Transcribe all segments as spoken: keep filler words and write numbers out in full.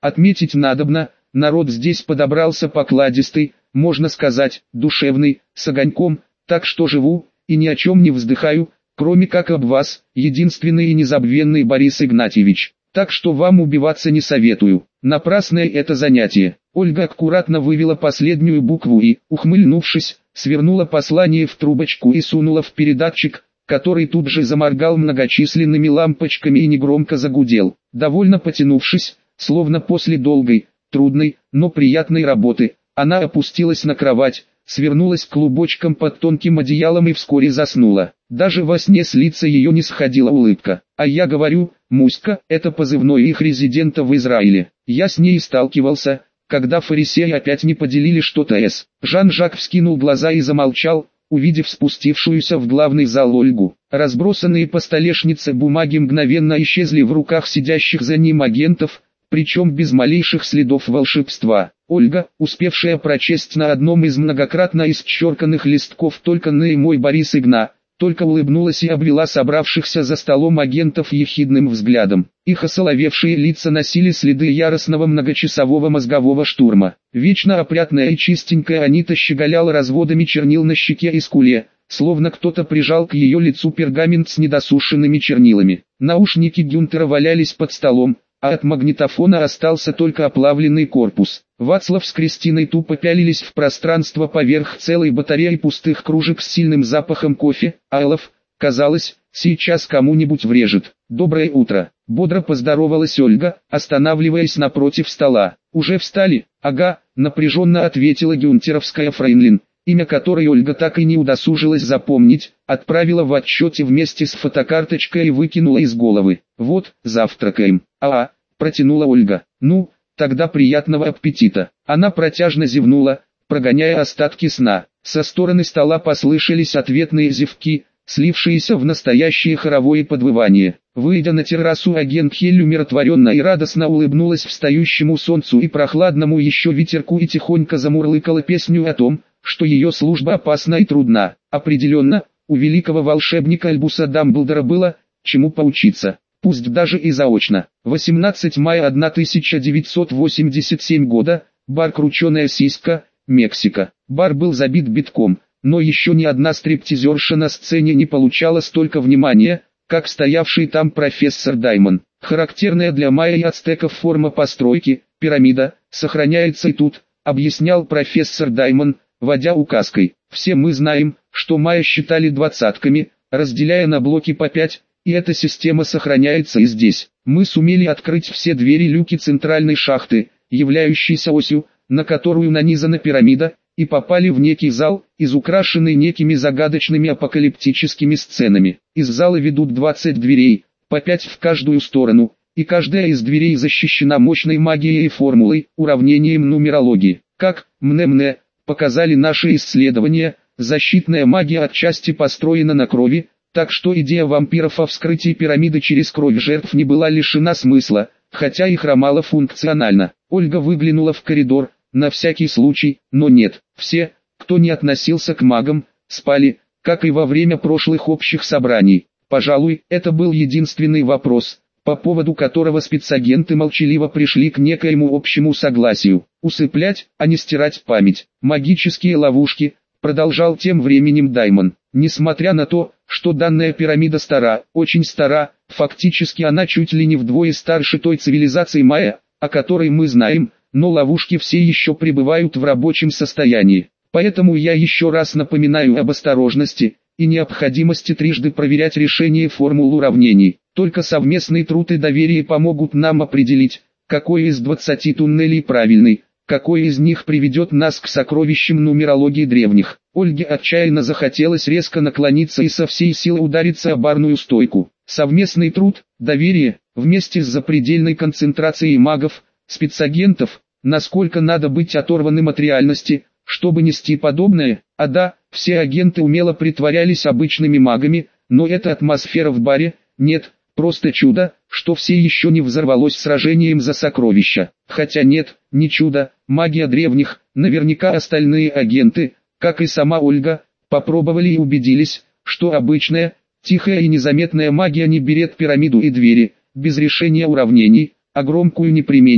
Отметить надобно, народ здесь подобрался покладистый, можно сказать, душевный, с огоньком, так что живу, и ни о чем не вздыхаю, кроме как об вас, единственный и незабвенный Борис Игнатьевич. Так что вам убиваться не советую. Напрасное это занятие. Ольга аккуратно вывела последнюю букву и, ухмыльнувшись, свернула послание в трубочку и сунула в передатчик, который тут же заморгал многочисленными лампочками и негромко загудел. Довольно потянувшись, словно после долгой, трудной, но приятной работы, она опустилась на кровать, свернулась клубочком под тонким одеялом и вскоре заснула. Даже во сне с лица ее не сходила улыбка. А я говорю, Муська, это позывной их резидента в Израиле. Я с ней сталкивался, когда фарисеи опять не поделили что-то с. Жан-Жак вскинул глаза и замолчал, увидев спустившуюся в главный зал Ольгу. Разбросанные по столешнице бумаги мгновенно исчезли в руках сидящих за ним агентов, причем без малейших следов волшебства. Ольга, успевшая прочесть на одном из многократно исчерканных листков только «Ны мой Борис Игна», только улыбнулась и обвела собравшихся за столом агентов ехидным взглядом. Их осоловевшие лица носили следы яростного многочасового мозгового штурма. Вечно опрятная и чистенькая Анита щеголяла разводами чернил на щеке и скуле, словно кто-то прижал к ее лицу пергамент с недосушенными чернилами. Наушники Гюнтера валялись под столом, а от магнитофона остался только оплавленный корпус. Вацлав с Кристиной тупо пялились в пространство поверх целой батареи пустых кружек с сильным запахом кофе, а Элов, казалось, сейчас кому-нибудь врежет. «Доброе утро», — бодро поздоровалась Ольга, останавливаясь напротив стола. «Уже встали?» «Ага», — напряженно ответила гюнтеровская фрейнлин, имя которой Ольга так и не удосужилась запомнить, отправила в отчете вместе с фотокарточкой и выкинула из головы. «Вот, завтракаем». «А-а», — протянула Ольга. «Ну, тогда приятного аппетита». Она протяжно зевнула, прогоняя остатки сна. Со стороны стола послышались ответные зевки, слившиеся в настоящее хоровое подвывание. Выйдя на террасу, агент Хель умиротворенно и радостно улыбнулась встающему солнцу и прохладному еще ветерку и тихонько замурлыкала песню о том, что ее служба опасна и трудна. Определенно, у великого волшебника Альбуса Дамблдора было чему поучиться, пусть даже и заочно. восемнадцатого мая тысяча девятьсот восемьдесят седьмого года, бар «Крученая сиська», Мексика. Бар был забит битком, но еще ни одна стриптизерша на сцене не получала столько внимания, как стоявший там профессор Даймон. Характерная для майя и ацтеков форма постройки, пирамида, сохраняется и тут, объяснял профессор Даймон, водя указкой. Все мы знаем, что майя считали двадцатками, разделяя на блоки по пять, и эта система сохраняется и здесь. Мы сумели открыть все двери-люки центральной шахты, являющейся осью, на которую нанизана пирамида, и попали в некий зал, изукрашенный некими загадочными апокалиптическими сценами. Из зала ведут двадцать дверей, по пять в каждую сторону, и каждая из дверей защищена мощной магией и формулой, уравнением нумерологии. Как, мне-мне, показали наши исследования, защитная магия отчасти построена на крови, так что идея вампиров о вскрытии пирамиды через кровь жертв не была лишена смысла, хотя и хромала функционально. Ольга выглянула в коридор, на всякий случай, но нет, все, кто не относился к магам, спали, как и во время прошлых общих собраний. Пожалуй, это был единственный вопрос, по поводу которого спецагенты молчаливо пришли к некоему общему согласию. Усыплять, а не стирать память. Магические ловушки, продолжал тем временем Даймон. Несмотря на то, что данная пирамида стара, очень стара, фактически она чуть ли не вдвое старше той цивилизации майя, о которой мы знаем, но ловушки все еще пребывают в рабочем состоянии. Поэтому я еще раз напоминаю об осторожности и необходимости трижды проверять решение формул уравнений. Только совместный труд и доверие помогут нам определить, какой из двадцати туннелей правильный, какой из них приведет нас к сокровищам нумерологии древних. Ольге отчаянно захотелось резко наклониться и со всей силы удариться о барную стойку. Совместный труд, доверие, вместе с запредельной концентрацией магов, спецагентов, насколько надо быть оторванным от реальности, чтобы нести подобное. А да, все агенты умело притворялись обычными магами, но эта атмосфера в баре, нет, просто чудо, что все еще не взорвалось сражением за сокровища. Хотя нет, не чудо, магия древних, наверняка остальные агенты, как и сама Ольга, попробовали и убедились, что обычная, тихая и незаметная магия не берет пирамиду и двери, без решения уравнений, а громкую не применишь,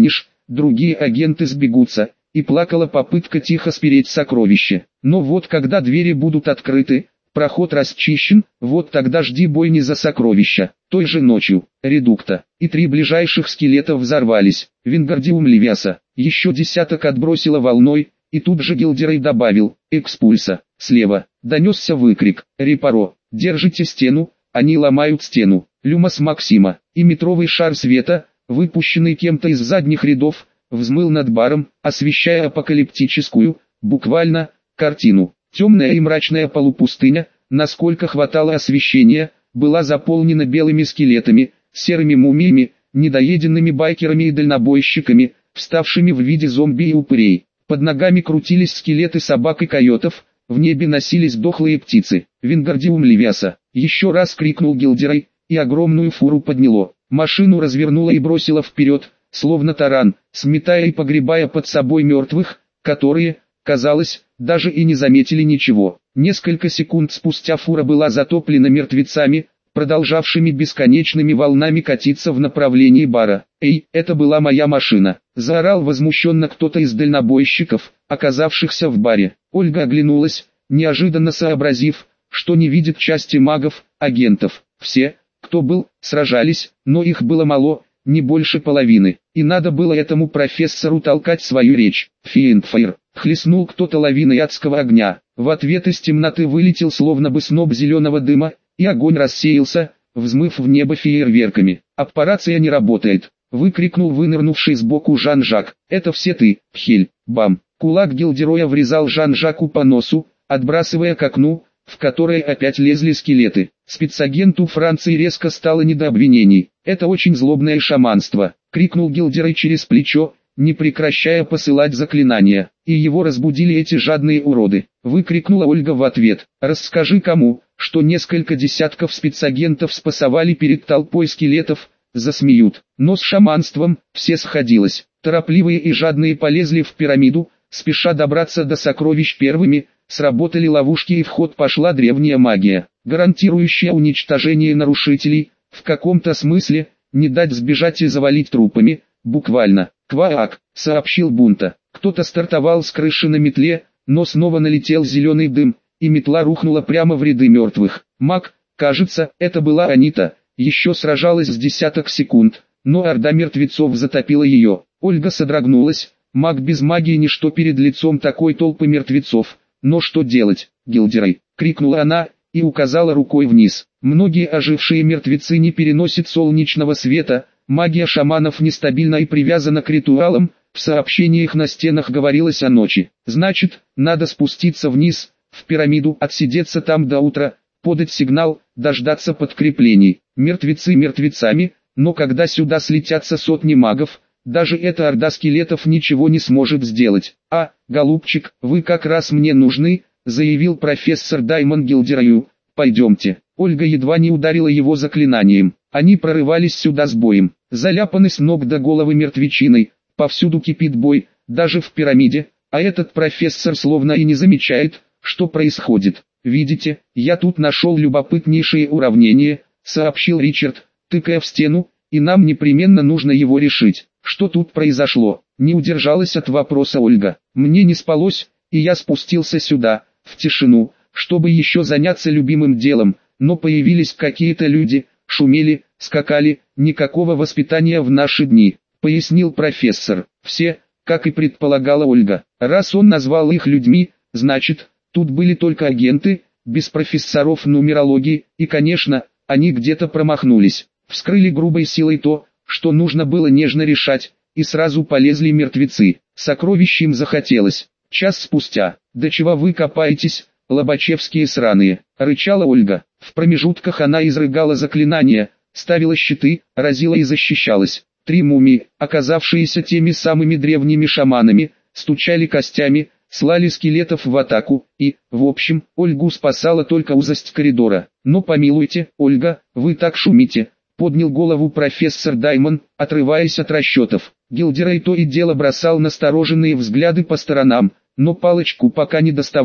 другие агенты сбегутся, и плакала попытка тихо спереть сокровище. Но вот когда двери будут открыты, проход расчищен, вот тогда жди бойни за сокровища. Той же ночью, редукта, и три ближайших скелета взорвались. Вингардиум левиаса, еще десяток отбросило волной, и тут же Гилдерей добавил, экспульса. Слева, донесся выкрик, Репаро, держите стену, они ломают стену. Люмос Максима, и метровый шар света, выпущенный кем-то из задних рядов, взмыл над баром, освещая апокалиптическую, буквально, картину. Темная и мрачная полупустыня, насколько хватало освещения, была заполнена белыми скелетами, серыми мумиями, недоеденными байкерами и дальнобойщиками, вставшими в виде зомби и упырей. Под ногами крутились скелеты собак и койотов, в небе носились дохлые птицы. Вингардиум левиаса, еще раз крикнул Гилдерей, и огромную фуру подняло. Машину развернуло и бросило вперед, словно таран, сметая и погребая под собой мертвых, которые, казалось, даже и не заметили ничего. Несколько секунд спустя фура была затоплена мертвецами, продолжавшими бесконечными волнами катиться в направлении бара. «Эй, это была моя машина!» – заорал возмущенно кто-то из дальнобойщиков, оказавшихся в баре. Ольга оглянулась, неожиданно сообразив, что не видит части магов, агентов. Все, кто был, сражались, но их было мало, не больше половины, и надо было этому профессору толкать свою речь. Фиендфайр, хлестнул кто-то лавиной адского огня, в ответ из темноты вылетел словно бы сноп зеленого дыма, и огонь рассеялся, взмыв в небо фейерверками. «Аппарация не работает!» — выкрикнул вынырнувший сбоку Жан-Жак. «Это все ты, Пхель!» Бам! Кулак Гилдероя врезал Жан-Жаку по носу, отбрасывая к окну, в которое опять лезли скелеты. Спецагенту Франции резко стало не до обвинений. «Это очень злобное шаманство!» — крикнул Гилдерой через плечо, не прекращая посылать заклинания. «И его разбудили эти жадные уроды!» — выкрикнула Ольга в ответ. «Расскажи кому, что несколько десятков спецагентов спасовали перед толпой скелетов, засмеют». Но с шаманством все сходилось. Торопливые и жадные полезли в пирамиду, спеша добраться до сокровищ первыми, сработали ловушки и в ход пошла древняя магия, гарантирующая уничтожение нарушителей, в каком-то смысле, не дать сбежать и завалить трупами, буквально. «Кваак», — сообщил Бунта. Кто-то стартовал с крыши на метле, но снова налетел зеленый дым, и метла рухнула прямо в ряды мертвых. Маг, кажется, это была Анита, еще сражалась с десяток секунд, но орда мертвецов затопила ее. Ольга содрогнулась, маг без магии ничто перед лицом такой толпы мертвецов. «Но что делать, Гилдерей?» — крикнула она, и указала рукой вниз. «Многие ожившие мертвецы не переносят солнечного света, магия шаманов нестабильна и привязана к ритуалам, в сообщениях на стенах говорилось о ночи. Значит, надо спуститься вниз, в пирамиду, отсидеться там до утра, подать сигнал, дождаться подкреплений. Мертвецы мертвецами, но когда сюда слетятся сотни магов, даже эта орда скелетов ничего не сможет сделать. А, голубчик, вы как раз мне нужны», — заявил профессор Даймон Гилдерою. «Пойдемте». Ольга едва не ударила его заклинанием. Они прорывались сюда с боем, заляпаны с ног до головы мертвечиной, повсюду кипит бой, даже в пирамиде, а этот профессор словно и не замечает, что происходит. «Видите, я тут нашел любопытнейшее уравнение», — сообщил Ричард, тыкая в стену, «и нам непременно нужно его решить». «Что тут произошло?» — не удержалась от вопроса Ольга. «Мне не спалось, и я спустился сюда, в тишину, чтобы еще заняться любимым делом, но появились какие-то люди, шумели, скакали, никакого воспитания в наши дни», — пояснил профессор. «Все, как и предполагала Ольга, раз он назвал их людьми, значит, тут были только агенты, без профессоров нумерологии, и, конечно, они где-то промахнулись, вскрыли грубой силой то, что нужно было нежно решать, и сразу полезли мертвецы. Сокровищ им захотелось. Час спустя. «Да чего вы копаетесь, лобачевские сраные?» — рычала Ольга. В промежутках она изрыгала заклинания, ставила щиты, разила и защищалась. Три мумии, оказавшиеся теми самыми древними шаманами, стучали костями, слали скелетов в атаку, и, в общем, Ольгу спасала только узость коридора. «Но помилуйте, Ольга, вы так шумите», — поднял голову профессор Даймон, отрываясь от расчетов. Гилдерей то и дело бросал настороженные взгляды по сторонам, но палочку пока не доставал,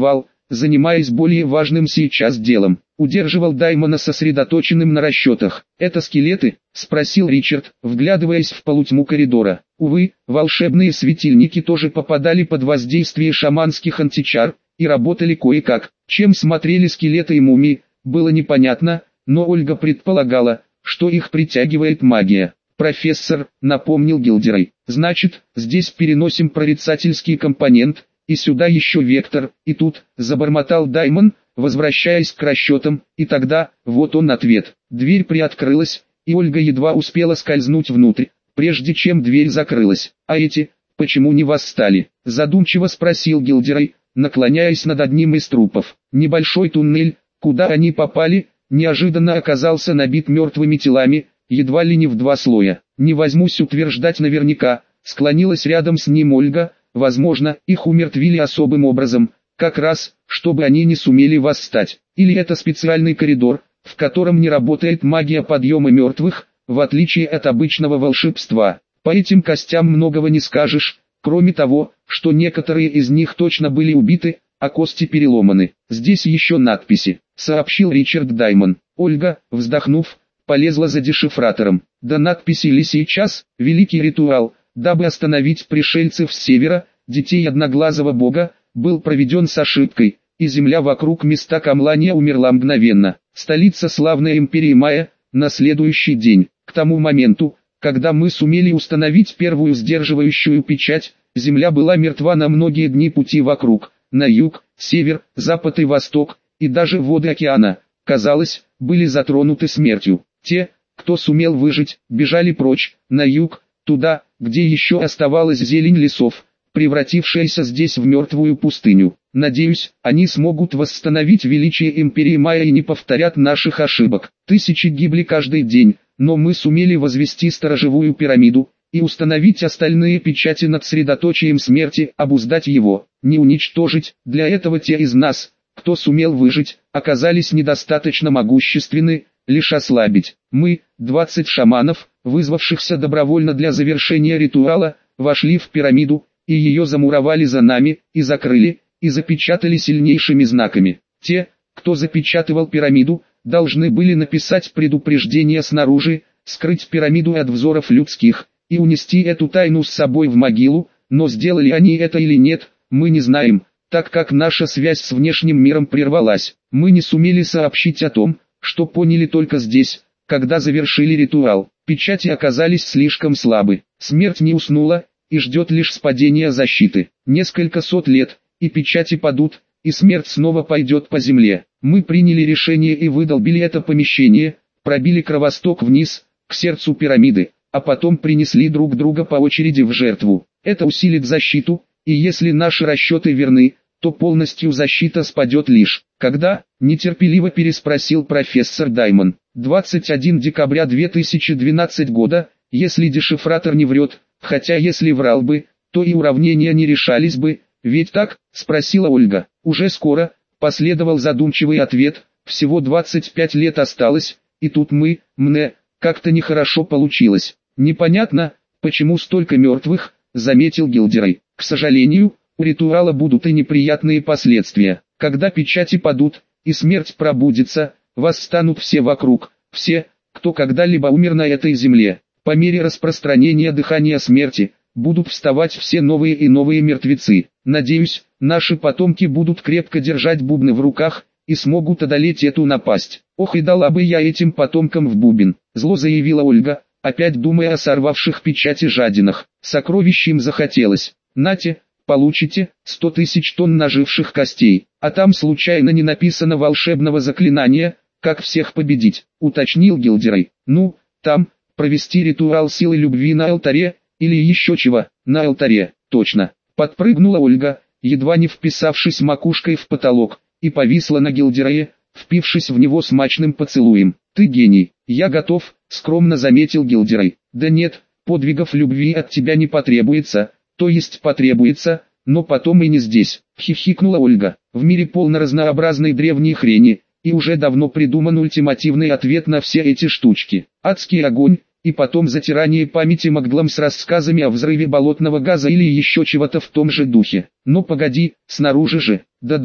занимаясь более важным сейчас делом. Удерживал Даймона сосредоточенным на расчетах. «Это скелеты?» – спросил Ричард, вглядываясь в полутьму коридора. Увы, волшебные светильники тоже попадали под воздействие шаманских античар и работали кое-как. Чем смотрели скелеты и мумии, было непонятно, но Ольга предполагала, что их притягивает магия. «Профессор», — напомнил Гилдерой, — «значит, здесь переносим прорицательский компонент, и сюда еще вектор, и тут», — забормотал Даймон, возвращаясь к расчетам, и тогда, вот он ответ. Дверь приоткрылась, и Ольга едва успела скользнуть внутрь, прежде чем дверь закрылась. «А эти, почему не восстали?» — задумчиво спросил Гилдерой, наклоняясь над одним из трупов. Небольшой туннель, куда они попали, неожиданно оказался набит мертвыми телами, едва ли не в два слоя. «Не возьмусь утверждать наверняка», — склонилась рядом с ним Ольга, — «возможно, их умертвили особым образом, как раз, чтобы они не сумели восстать. Или это специальный коридор, в котором не работает магия подъема мертвых, в отличие от обычного волшебства. По этим костям многого не скажешь, кроме того, что некоторые из них точно были убиты, а кости переломаны. Здесь еще надписи», — сообщил Ричард Даймон. Ольга, вздохнув, полезла за дешифратором. До надписи ли сейчас, великий ритуал, дабы остановить пришельцев с севера, детей одноглазого бога, был проведен с ошибкой, и земля вокруг места камлания умерла мгновенно. Столица славной империи Майя, на следующий день, к тому моменту, когда мы сумели установить первую сдерживающую печать, земля была мертва на многие дни пути вокруг, на юг, север, запад и восток, и даже воды океана, казалось, были затронуты смертью. Те, кто сумел выжить, бежали прочь, на юг, туда, где еще оставалась зелень лесов, превратившаяся здесь в мертвую пустыню. Надеюсь, они смогут восстановить величие империи Майя и не повторят наших ошибок. Тысячи гибли каждый день, но мы сумели возвести сторожевую пирамиду и установить остальные печати над средоточием смерти, обуздать его, не уничтожить. Для этого те из нас, кто сумел выжить, оказались недостаточно могущественны, лишь ослабить. Мы, двадцать шаманов, вызвавшихся добровольно для завершения ритуала, вошли в пирамиду, и ее замуровали за нами, и закрыли, и запечатали сильнейшими знаками. Те, кто запечатывал пирамиду, должны были написать предупреждение снаружи, скрыть пирамиду от взоров людских, и унести эту тайну с собой в могилу, но сделали они это или нет, мы не знаем, так как наша связь с внешним миром прервалась. Мы не сумели сообщить о том, что поняли только здесь, когда завершили ритуал. Печати оказались слишком слабы. Смерть не уснула и ждет лишь спадения защиты. Несколько сот лет, и печати падут, и смерть снова пойдет по земле. Мы приняли решение и выдолбили это помещение, пробили кровосток вниз, к сердцу пирамиды, а потом принесли друг друга по очереди в жертву. Это усилит защиту, и если наши расчеты верны, то полностью защита спадет лишь. Когда? Нетерпеливо переспросил профессор Даймон. двадцать первого декабря две тысячи двенадцатого года, если дешифратор не врет, хотя если врал бы, то и уравнения не решались бы, ведь так? Спросила Ольга. Уже скоро, последовал задумчивый ответ, всего двадцать пять лет осталось, и тут мы, мне, как-то нехорошо получилось. Непонятно, почему столько мертвых, заметил Гилдерой. К сожалению, у ритуала будут и неприятные последствия. Когда печати падут, и смерть пробудится, восстанут все вокруг, все, кто когда-либо умер на этой земле. По мере распространения дыхания смерти, будут вставать все новые и новые мертвецы. Надеюсь, наши потомки будут крепко держать бубны в руках, и смогут одолеть эту напасть. Ох, и дала бы я этим потомкам в бубен, зло заявила Ольга, опять думая о сорвавших печати жадинах. Сокровищ им захотелось. Нате, получите сто тысяч тонн наживших костей, а там случайно не написано волшебного заклинания, как всех победить, уточнил Гилдерой. Ну, там, провести ритуал силы любви на алтаре, или еще чего, на алтаре, точно. Подпрыгнула Ольга, едва не вписавшись макушкой в потолок, и повисла на Гилдерое, впившись в него смачным поцелуем. Ты гений, я готов, скромно заметил Гилдерой. Да нет, подвигов любви от тебя не потребуется, то есть потребуется, но потом и не здесь. Хихикнула Ольга. В мире полно разнообразной древней хрени, и уже давно придуман ультимативный ответ на все эти штучки. Адский огонь, и потом затирание памяти Макглом с рассказами о взрыве болотного газа или еще чего-то в том же духе. Но погоди, снаружи же. Да-да,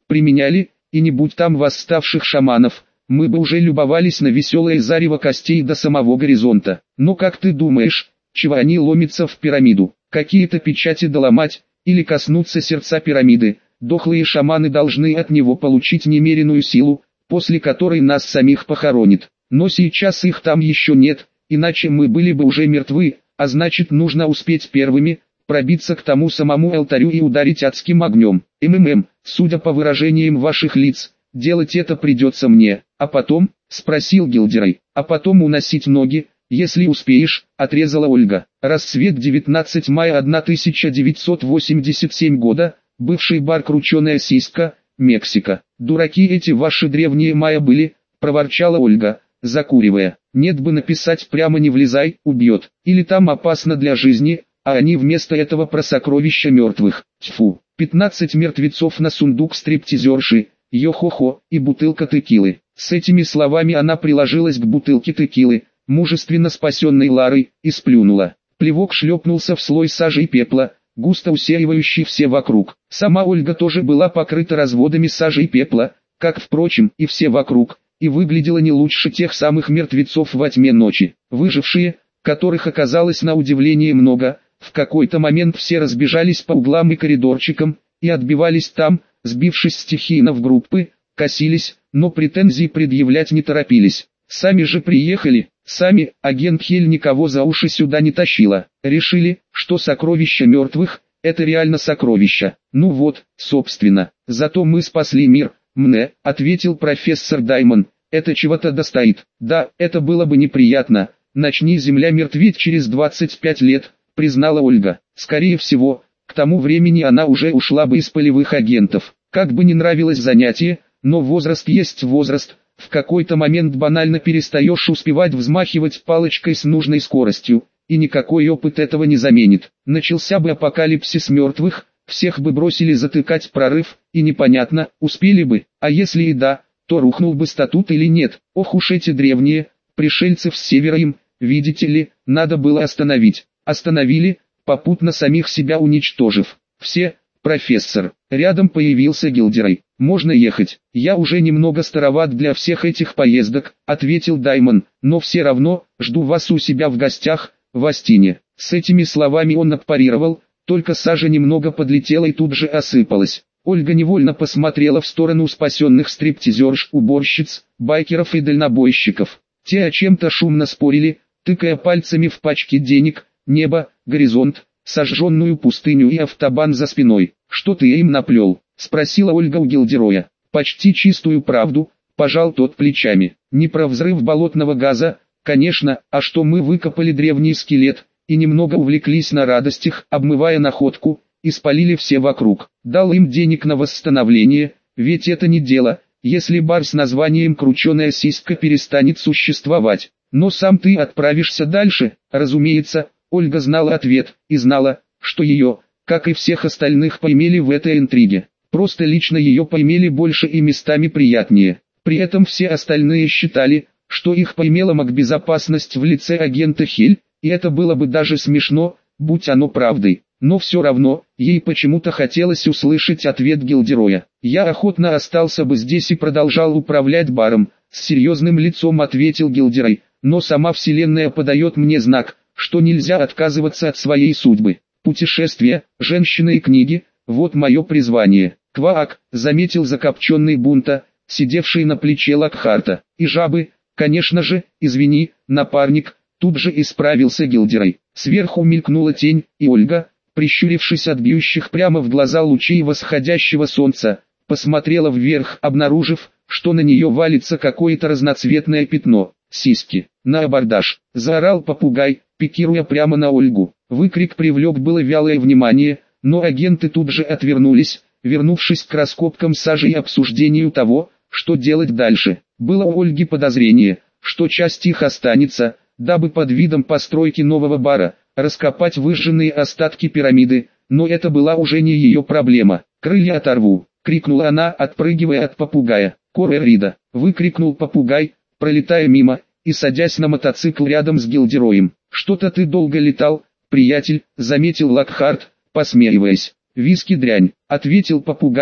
применяли, и не будь там восставших шаманов, мы бы уже любовались на веселое зарево костей до самого горизонта. Но как ты думаешь, чего они ломятся в пирамиду? Какие-то печати доломать, или коснуться сердца пирамиды? Дохлые шаманы должны от него получить немеренную силу, после которой нас самих похоронит. Но сейчас их там еще нет, иначе мы были бы уже мертвы, а значит нужно успеть первыми, пробиться к тому самому алтарю и ударить адским огнем. МММ, судя по выражениям ваших лиц, делать это придется мне. А потом, спросил Гилдерой, а потом уносить ноги, если успеешь, отрезала Ольга. Рассвет девятнадцатого мая тысяча девятьсот восемьдесят седьмого года, бывший бар «Крученая сиська», Мексика. Дураки эти ваши древние майя были, проворчала Ольга, закуривая. Нет бы написать прямо не влезай, убьет. Или там опасно для жизни, а они вместо этого про сокровища мертвых. Тьфу. пятнадцать мертвецов на сундук стриптизерши, йо-хо-хо, и бутылка текилы. С этими словами она приложилась к бутылке текилы, мужественно спасенной Ларой, и сплюнула. Плевок шлепнулся в слой сажи и пепла, густо усеивающий все вокруг. Сама Ольга тоже была покрыта разводами сажи и пепла, как, впрочем, и все вокруг, и выглядела не лучше тех самых мертвецов во тьме ночи. Выжившие, которых оказалось на удивление много, в какой-то момент все разбежались по углам и коридорчикам, и отбивались там, сбившись стихийно в группы, косились, но претензий предъявлять не торопились. Сами же приехали, сами, агент Хель никого за уши сюда не тащила. Решили, что сокровища мертвых – это реально сокровища. Ну вот, собственно, зато мы спасли мир, мне, ответил профессор Даймон, это чего-то достоит. Да, это было бы неприятно, начни Земля мертветь через двадцать пять лет, признала Ольга. Скорее всего, к тому времени она уже ушла бы из полевых агентов. Как бы не нравилось занятие, но возраст есть возраст. В какой-то момент банально перестаешь успевать взмахивать палочкой с нужной скоростью, и никакой опыт этого не заменит. Начался бы апокалипсис мертвых, всех бы бросили затыкать прорыв, и непонятно, успели бы, а если и да, то рухнул бы статут или нет. Ох уж эти древние, пришельцев с севера им, видите ли, надо было остановить. Остановили, попутно самих себя уничтожив. Все, профессор, рядом появился Гилдерой. «Можно ехать, я уже немного староват для всех этих поездок», — ответил Даймон, «но все равно, жду вас у себя в гостях, в Астине». С этими словами он отпарировал, только сажа немного подлетела и тут же осыпалась. Ольга невольно посмотрела в сторону спасенных стриптизерш, уборщиц, байкеров и дальнобойщиков. Те о чем-то шумно спорили, тыкая пальцами в пачки денег, небо, горизонт, сожженную пустыню и автобан за спиной. «Что ты им наплел?» — спросила Ольга у Гилдероя. «Почти чистую правду», — пожал тот плечами. «Не про взрыв болотного газа, конечно, а что мы выкопали древний скелет, и немного увлеклись на радостях, обмывая находку, и спалили все вокруг. Дал им денег на восстановление, ведь это не дело, если бар с названием «Крученая сиська» перестанет существовать. Но сам ты отправишься дальше, разумеется». Ольга знала ответ, и знала, что ее, как и всех остальных, поймели в этой интриге. Просто лично ее поймели больше и местами приятнее. При этом все остальные считали, что их поймела магбезопасность в лице агента Хель, и это было бы даже смешно, будь оно правдой. Но все равно, ей почему-то хотелось услышать ответ Гилдероя. «Я охотно остался бы здесь и продолжал управлять баром», — с серьезным лицом ответил Гилдерой, «но сама вселенная подает мне знак, что нельзя отказываться от своей судьбы. Путешествия, женщины и книги — вот мое призвание». «Кваак», — заметил закопченный Бунта, сидевший на плече Локхарта. «И жабы, конечно же, извини, напарник», — тут же исправился Гилдерой. Сверху мелькнула тень, и Ольга, прищурившись от бьющих прямо в глаза лучей восходящего солнца, посмотрела вверх, обнаружив, что на нее валится какое-то разноцветное пятно. «Сиськи! На абордаж!» — заорал попугай, пикируя прямо на Ольгу. Выкрик привлек было вялое внимание, но агенты тут же отвернулись, вернувшись к раскопкам сажи и обсуждению того, что делать дальше. Было у Ольги подозрение, что часть их останется, дабы под видом постройки нового бара, раскопать выжженные остатки пирамиды, но это была уже не ее проблема. «Крылья оторву!» — крикнула она, отпрыгивая от попугая. «Коре Рида!» — выкрикнул попугай, пролетая мимо, и садясь на мотоцикл рядом с Гилдероем. «Что-то ты долго летал, приятель», — заметил Локхарт, посмеиваясь. «Виски дрянь», — ответил попугай,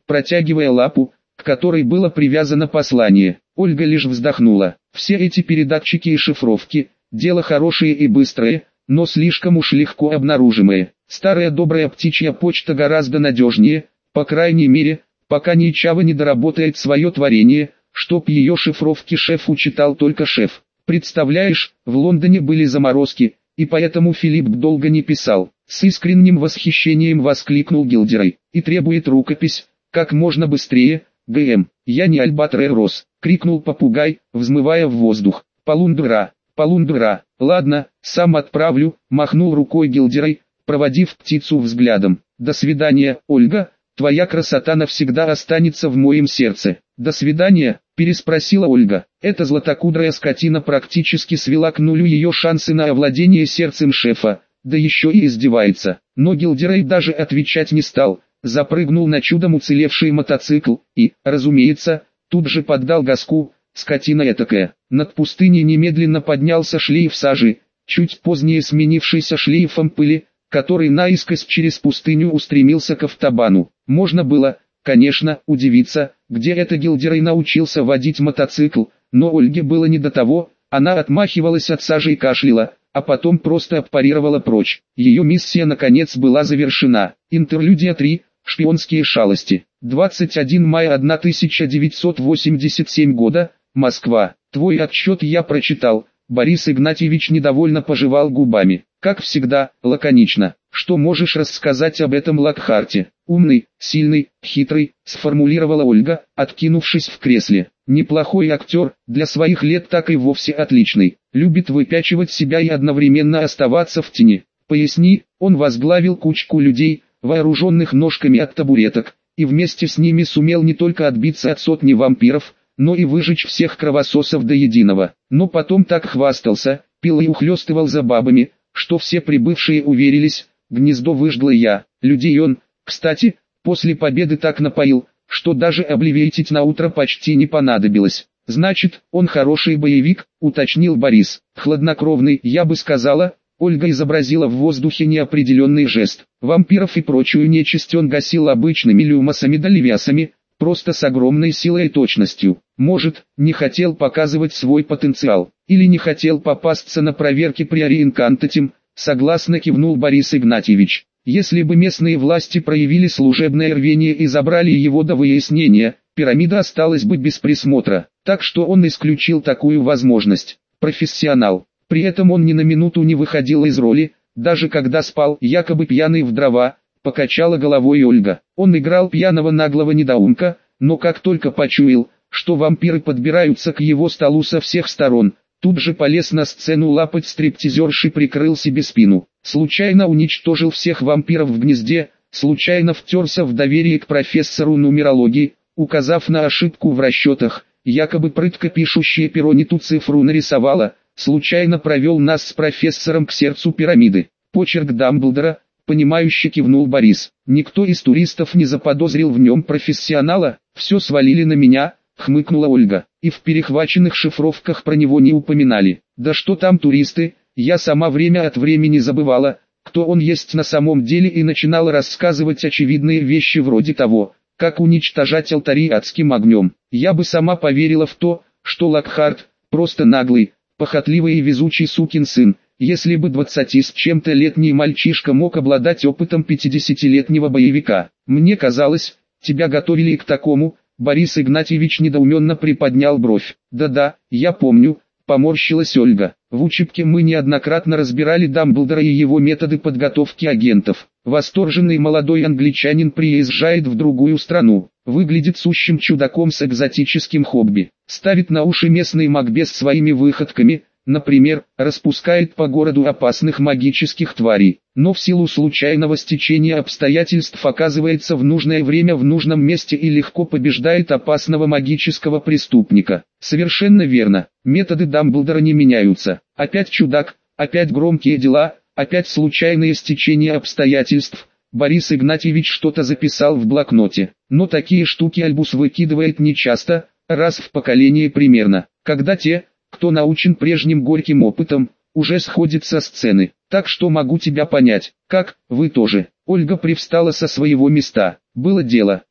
протягивая лапу, к которой было привязано послание. Ольга лишь вздохнула. Все эти передатчики и шифровки – дело хорошее и быстрое, но слишком уж легко обнаружимое. Старая добрая птичья почта гораздо надежнее, по крайней мере, пока Ничава не доработает свое творение, чтоб ее шифровки шеф учитал только шеф. Представляешь, в Лондоне были заморозки, и поэтому Филипп долго не писал. С искренним восхищением воскликнул Гилдерой. И требует рукопись, как можно быстрее. ГМ, я не Альбатрос, крикнул попугай, взмывая в воздух. Полундура, полундура, ладно, сам отправлю, махнул рукой Гилдерой, проводив птицу взглядом. До свидания, Ольга, твоя красота навсегда останется в моем сердце. До свидания, переспросила Ольга. Эта златокудрая скотина практически свела к нулю ее шансы на овладение сердцем шефа, да еще и издевается. Но Гилдерей даже отвечать не стал. Запрыгнул на чудом уцелевший мотоцикл и, разумеется, тут же поддал газку, скотина этакая. Над пустыней немедленно поднялся шлейф сажи, чуть позднее сменившийся шлейфом пыли, который наискось через пустыню устремился к автобану. Можно было, конечно, удивиться, где это Гилдерей научился водить мотоцикл, но Ольге было не до того, она отмахивалась от сажи и кашляла, а потом просто аппарировала прочь. Ее миссия наконец была завершена. Интерлюдия три. Шпионские шалости. двадцать первого мая тысяча девятьсот восемьдесят седьмого года, Москва. Твой отчет я прочитал. Борис Игнатьевич недовольно пожевал губами. Как всегда, лаконично. Что можешь рассказать об этом Локхарте? Умный, сильный, хитрый, сформулировала Ольга, откинувшись в кресле. Неплохой актер, для своих лет так и вовсе отличный. Любит выпячивать себя и одновременно оставаться в тени. Поясни, он возглавил кучку людей, вооруженных ножками от табуреток, и вместе с ними сумел не только отбиться от сотни вампиров, но и выжечь всех кровососов до единого. Но потом так хвастался, пил и ухлёстывал за бабами, что все прибывшие уверились, гнездо выжгла я. Людей он, кстати, после победы так напоил, что даже обливейтить на утро почти не понадобилось. Значит, он хороший боевик, уточнил Борис. Хладнокровный, я бы сказала. Ольга изобразила в воздухе неопределенный жест. Вампиров и прочую нечисть он гасил обычными люмосами да левиасами, просто с огромной силой и точностью. Может, не хотел показывать свой потенциал, или не хотел попасться на проверке при Ориенкантатем, согласно кивнул Борис Игнатьевич. Если бы местные власти проявили служебное рвение и забрали его до выяснения, пирамида осталась бы без присмотра, так что он исключил такую возможность. Профессионал. При этом он ни на минуту не выходил из роли, даже когда спал, якобы пьяный в дрова, покачала головой Ольга. Он играл пьяного наглого недоумка, но как только почуял, что вампиры подбираются к его столу со всех сторон, тут же полез на сцену лапать стриптизерши, прикрыл себе спину. Случайно уничтожил всех вампиров в гнезде, случайно втерся в доверие к профессору нумерологии, указав на ошибку в расчетах, якобы прытко пишущее перо не ту цифру нарисовало, случайно провел нас с профессором к сердцу пирамиды. Почерк Дамблдора, понимающе кивнул Борис. Никто из туристов не заподозрил в нем профессионала, все свалили на меня, хмыкнула Ольга. И в перехваченных шифровках про него не упоминали. Да что там туристы, я сама время от времени забывала, кто он есть на самом деле, и начинала рассказывать очевидные вещи вроде того, как уничтожать алтари адским огнем. Я бы сама поверила в то, что Локхарт просто наглый, похотливый и везучий сукин сын, если бы двадцати с чем-то летний мальчишка мог обладать опытом пятидесятилетнего боевика. Мне казалось, тебя готовили и к такому. Борис Игнатьевич недоуменно приподнял бровь. Да-да, я помню, поморщилась Ольга. В учебке мы неоднократно разбирали Дамблдора и его методы подготовки агентов. Восторженный молодой англичанин приезжает в другую страну, выглядит сущим чудаком с экзотическим хобби, ставит на уши местный Макбет своими выходками, например, распускает по городу опасных магических тварей, но в силу случайного стечения обстоятельств оказывается в нужное время в нужном месте и легко побеждает опасного магического преступника. Совершенно верно, методы Дамблдора не меняются. Опять чудак, опять громкие дела, опять случайные стечения обстоятельств. Борис Игнатьевич что-то записал в блокноте, но такие штуки Альбус выкидывает нечасто, раз в поколение примерно, когда те, кто научен прежним горьким опытом, уже сходит со сцены. Так что могу тебя понять, как, вы тоже. Ольга привстала со своего места. Было дело.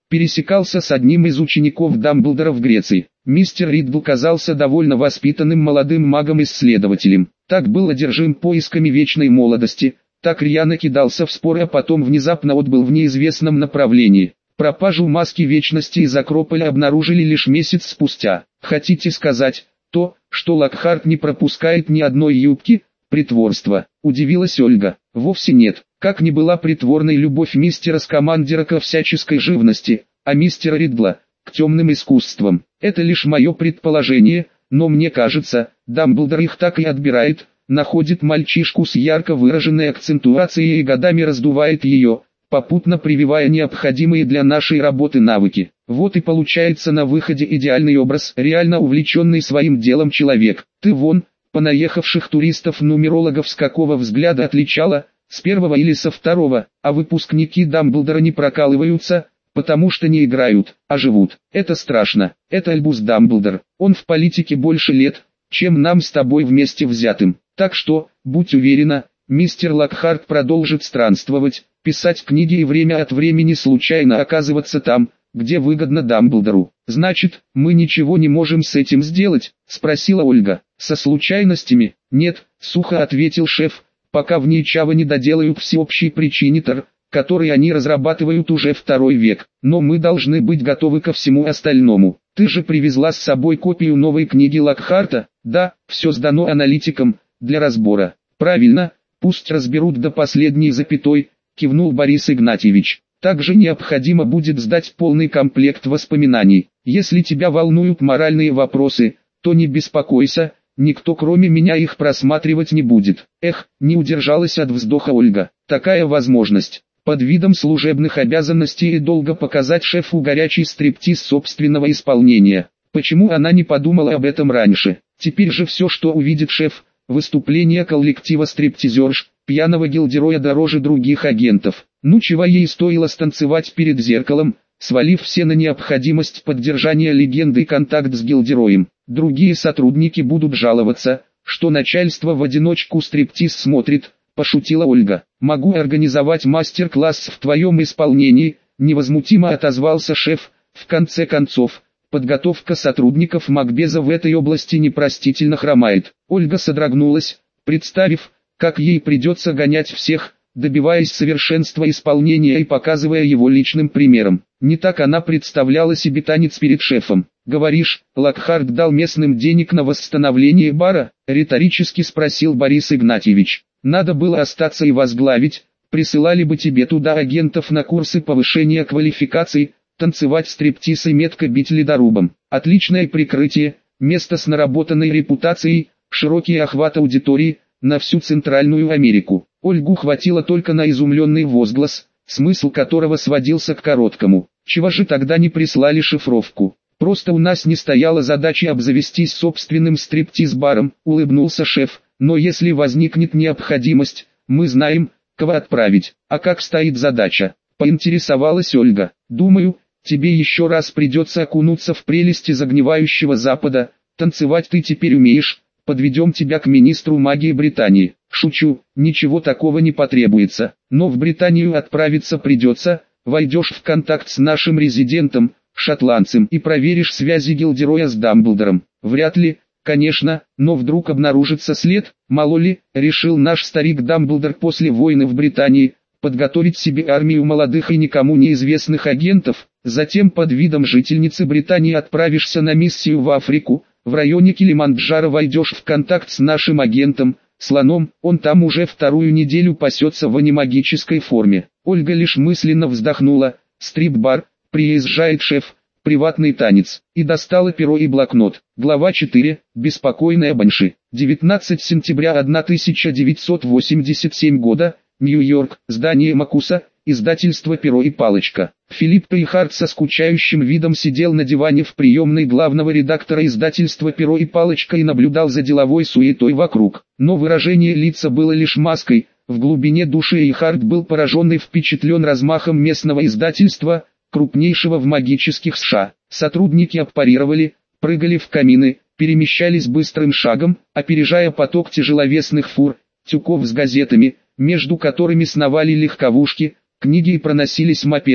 пересекался с одним из учеников Дамблдора в Греции. Мистер Риддл казался довольно воспитанным молодым магом-исследователем. Так был одержим поисками вечной молодости, так рьяно кидался в споры, а потом внезапно отбыл в неизвестном направлении. Пропажу маски вечности из Акрополя обнаружили лишь месяц спустя. Хотите сказать, то, что Локхарт не пропускает ни одной юбки? Притворство. Удивилась Ольга. Вовсе нет. Как ни была притворной любовь мистера Скамандера ко всяческой живности, а мистера Риддла к темным искусствам. Это лишь мое предположение, но мне кажется, Дамблдор их так и отбирает, находит мальчишку с ярко выраженной акцентуацией и годами раздувает ее, попутно прививая необходимые для нашей работы навыки. Вот и получается на выходе идеальный образ, реально увлеченный своим делом человек. Ты вон, понаехавших туристов-нумерологов с какого взгляда отличала, с первого или со второго, а выпускники Дамблдора не прокалываются, потому что не играют, а живут. Это страшно. Это Альбус Дамблдор. Он в политике больше лет, чем нам с тобой вместе взятым. Так что, будь уверена, мистер Локхарт продолжит странствовать, писать книги и время от времени случайно оказываться там, где выгодно Дамблдору. «Значит, мы ничего не можем с этим сделать?» – спросила Ольга. «Со случайностями?» «Нет», – сухо ответил шеф, «пока в Нейчаво не доделают всеобщий причинитор, который они разрабатывают уже второй век. Но мы должны быть готовы ко всему остальному. Ты же привезла с собой копию новой книги Локхарта?» «Да, все сдано аналитикам, для разбора». «Правильно, пусть разберут до последней запятой», – кивнул Борис Игнатьевич. «Также необходимо будет сдать полный комплект воспоминаний. Если тебя волнуют моральные вопросы, то не беспокойся, никто кроме меня их просматривать не будет». Эх, не удержалась от вздоха Ольга. Такая возможность. Под видом служебных обязанностей и долго показать шефу горячий стриптиз собственного исполнения. Почему она не подумала об этом раньше? Теперь же все, что увидит шеф, выступление коллектива стриптизерш, пьяного гильдероя дороже других агентов. Ну чего ей стоило станцевать перед зеркалом, свалив все на необходимость поддержания легенды и контакт с гильдероем. Другие сотрудники будут жаловаться, что начальство в одиночку стриптиз смотрит, пошутила Ольга. «Могу организовать мастер-класс в твоем исполнении», невозмутимо отозвался шеф. В конце концов, подготовка сотрудников Макбеза в этой области непростительно хромает. Ольга содрогнулась, представив, как ей придется гонять всех, добиваясь совершенства исполнения и показывая его личным примером. Не так она представляла себе танец перед шефом. «Говоришь, Локхарт дал местным денег на восстановление бара?» – риторически спросил Борис Игнатьевич. «Надо было остаться и возглавить, присылали бы тебе туда агентов на курсы повышения квалификации, танцевать стриптиз и метко бить ледорубом. Отличное прикрытие, место с наработанной репутацией, широкий охват аудитории, на всю Центральную Америку». Ольгу хватило только на изумленный возглас, смысл которого сводился к короткому: «Чего же тогда не прислали шифровку?» «Просто у нас не стояла задача обзавестись собственным стриптиз-баром», — улыбнулся шеф, «но если возникнет необходимость, мы знаем, кого отправить». «А как стоит задача?» — поинтересовалась Ольга. «Думаю, тебе еще раз придется окунуться в прелести загнивающего Запада, танцевать ты теперь умеешь, подведем тебя к министру магии Британии». «Шучу, ничего такого не потребуется, но в Британию отправиться придется, войдешь в контакт с нашим резидентом, шотландцем, и проверишь связи гильдероя с Дамблдором». «Вряд ли, конечно, но вдруг обнаружится след, мало ли», решил наш старик Дамблдор после войны в Британии, подготовить себе армию молодых и никому неизвестных агентов, затем под видом жительницы Британии отправишься на миссию в Африку, в районе Килиманджаро войдешь в контакт с нашим агентом, Слоном, он там уже вторую неделю пасется в анимагической форме». Ольга лишь мысленно вздохнула. «Стрип-бар, приезжает шеф, приватный танец», и достала перо и блокнот. Глава четыре. Беспокойная Банши. девятнадцатого сентября тысяча девятьсот восемьдесят седьмого года, Нью-Йорк, здание Макуса, издательство «Перо и палочка». Филипп Пейхард со скучающим видом сидел на диване в приемной главного редактора издательства «Перо и палочка» и наблюдал за деловой суетой вокруг. Но выражение лица было лишь маской. В глубине души Эйхард был поражен и впечатлен размахом местного издательства, крупнейшего в магических США. Сотрудники аппарировали, прыгали в камины, перемещались быстрым шагом, опережая поток тяжеловесных фур, тюков с газетами, между которыми сновали легковушки, книги и проносились мопеды,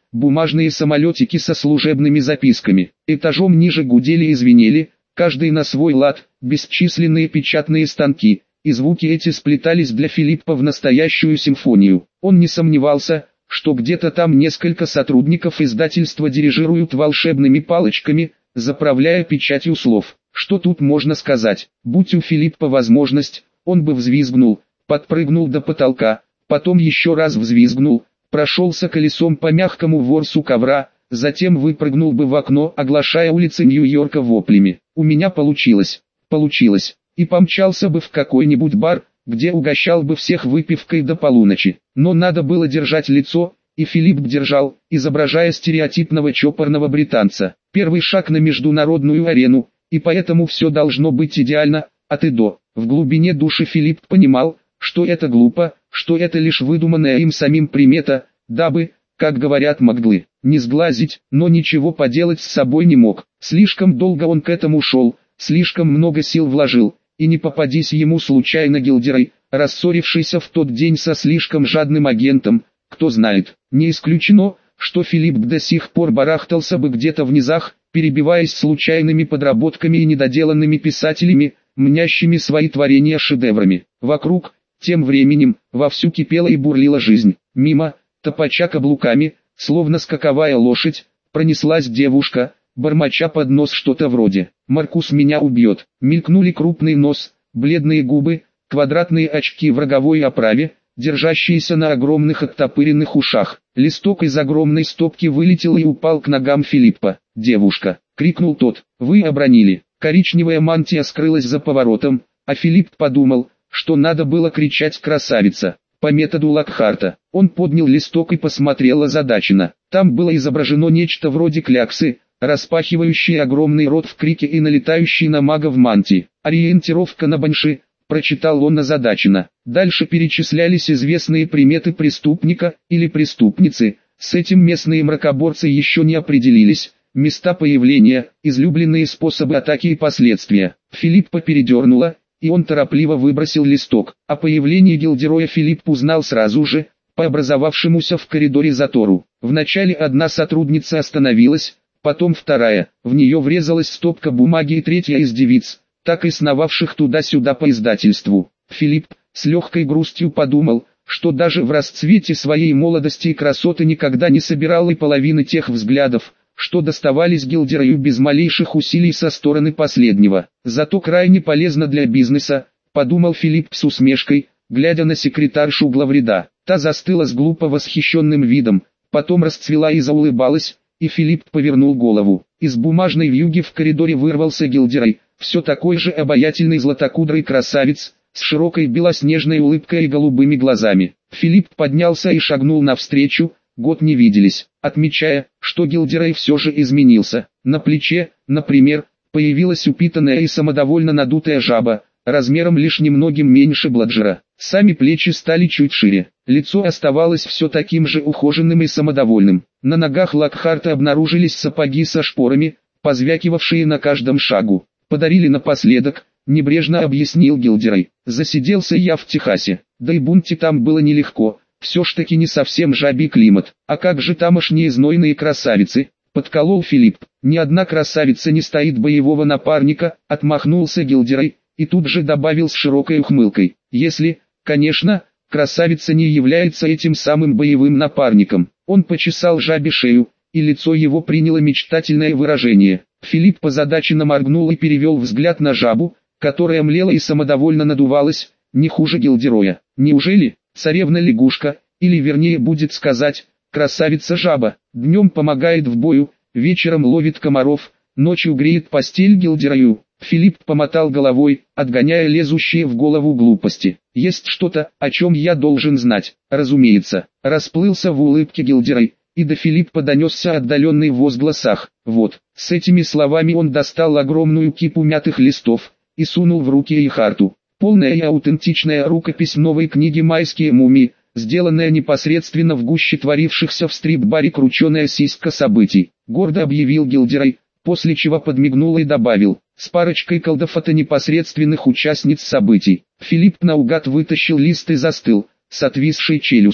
бумажные самолетики со служебными записками. Этажом ниже гудели и звенели, каждый на свой лад, бесчисленные печатные станки, и звуки эти сплетались для Филиппа в настоящую симфонию. Он не сомневался, что где-то там несколько сотрудников издательства дирижируют волшебными палочками, заправляя печатью слов. Что тут можно сказать? Будь у Филиппа возможность, он бы взвизгнул, подпрыгнул до потолка, потом еще раз взвизгнул, прошелся колесом по мягкому ворсу ковра, затем выпрыгнул бы в окно, оглашая улицы Нью-Йорка воплями. У меня получилось, получилось, и помчался бы в какой-нибудь бар, где угощал бы всех выпивкой до полуночи. Но надо было держать лицо, и Филипп держал, изображая стереотипного чопорного британца. Первый шаг на международную арену, и поэтому все должно быть идеально, от и до. В глубине души Филипп понимал, что это глупо, что это лишь выдуманная им самим примета, дабы, как говорят маглы, не сглазить, но ничего поделать с собой не мог. Слишком долго он к этому шел, слишком много сил вложил, и не попадись ему случайно Гилдерой, рассорившийся в тот день со слишком жадным агентом, кто знает. Не исключено, что Филипп до сих пор барахтался бы где-то в низах, перебиваясь случайными подработками и недоделанными писателями, мнящими свои творения шедеврами. Вокруг, тем временем, вовсю кипела и бурлила жизнь. Мимо, топача каблуками, словно скаковая лошадь, пронеслась девушка, бормоча под нос что-то вроде «Маркус меня убьет». Мелькнули крупный нос, бледные губы, квадратные очки в роговой оправе, держащиеся на огромных оттопыренных ушах. Листок из огромной стопки вылетел и упал к ногам Филиппа. «Девушка!» — крикнул тот. «Вы обронили». Коричневая мантия скрылась за поворотом, а Филипп подумал, что надо было кричать «красавица». По методу Локхарта. Он поднял листок и посмотрел озадаченно. Там было изображено нечто вроде кляксы, распахивающей огромный рот в крике и налетающей на мага в мантии. «Ориентировка на банши», прочитал он озадаченно. Дальше перечислялись известные приметы преступника или преступницы. С этим местные мракоборцы еще не определились. Места появления, излюбленные способы атаки и последствия. Филиппа передернуло, и он торопливо выбросил листок. О появлении Гилдероя Филипп узнал сразу же, по образовавшемуся в коридоре затору. Вначале одна сотрудница остановилась, потом вторая, в нее врезалась стопка бумаги и третья из девиц, так и сновавших туда-сюда по издательству. Филипп, с легкой грустью подумал, что даже в расцвете своей молодости и красоты никогда не собирал и половины тех взглядов, что доставались Гилдерою без малейших усилий со стороны последнего. Зато крайне полезно для бизнеса, подумал Филипп с усмешкой, глядя на секретаршу главреда. Та застыла с глупо восхищенным видом, потом расцвела и заулыбалась, и Филипп повернул голову. Из бумажной вьюги в коридоре вырвался Гилдерой, все такой же обаятельный златокудрый красавец, с широкой белоснежной улыбкой и голубыми глазами. Филипп поднялся и шагнул навстречу, год не виделись, отмечая, что Гилдерой все же изменился. На плече, например, появилась упитанная и самодовольно надутая жаба, размером лишь немногим меньше Бладжера. Сами плечи стали чуть шире, лицо оставалось все таким же ухоженным и самодовольным. На ногах Локхарта обнаружились сапоги со шпорами, позвякивавшие на каждом шагу. «Подарили напоследок», — небрежно объяснил Гилдерой. «Засиделся я в Техасе, да и бунти там было нелегко, все ж таки не совсем жабий климат. А как же тамошние знойные красавицы?» — подколол Филипп. «Ни одна красавица не стоит боевого напарника», — отмахнулся Гилдерой, и тут же добавил с широкой ухмылкой. «Если, конечно, красавица не является этим самым боевым напарником». Он почесал жабе шею, и лицо его приняло мечтательное выражение. Филипп озадаченно моргнул и перевел взгляд на жабу, которая млела и самодовольно надувалась, не хуже Гилдероя. Неужели, царевна-лягушка, или вернее будет сказать, красавица-жаба, днем помогает в бою, вечером ловит комаров, ночью греет постель Гилдерою? Филипп помотал головой, отгоняя лезущие в голову глупости. «Есть что-то, о чем я должен знать, разумеется», расплылся в улыбке Гилдерой, и до Филиппа донесся отдаленный возглас «Ах!». Вот, с этими словами он достал огромную кипу мятых листов, и сунул в руки Эйхарту. Полная и аутентичная рукопись новой книги «Майские мумии», сделанная непосредственно в гуще творившихся в стрип-баре крученая сиська событий. Гордо объявил Гилдерой, после чего подмигнул и добавил, с парочкой колдофото непосредственных участниц событий. Филипп наугад вытащил лист и застыл, с отвисшей челюстью.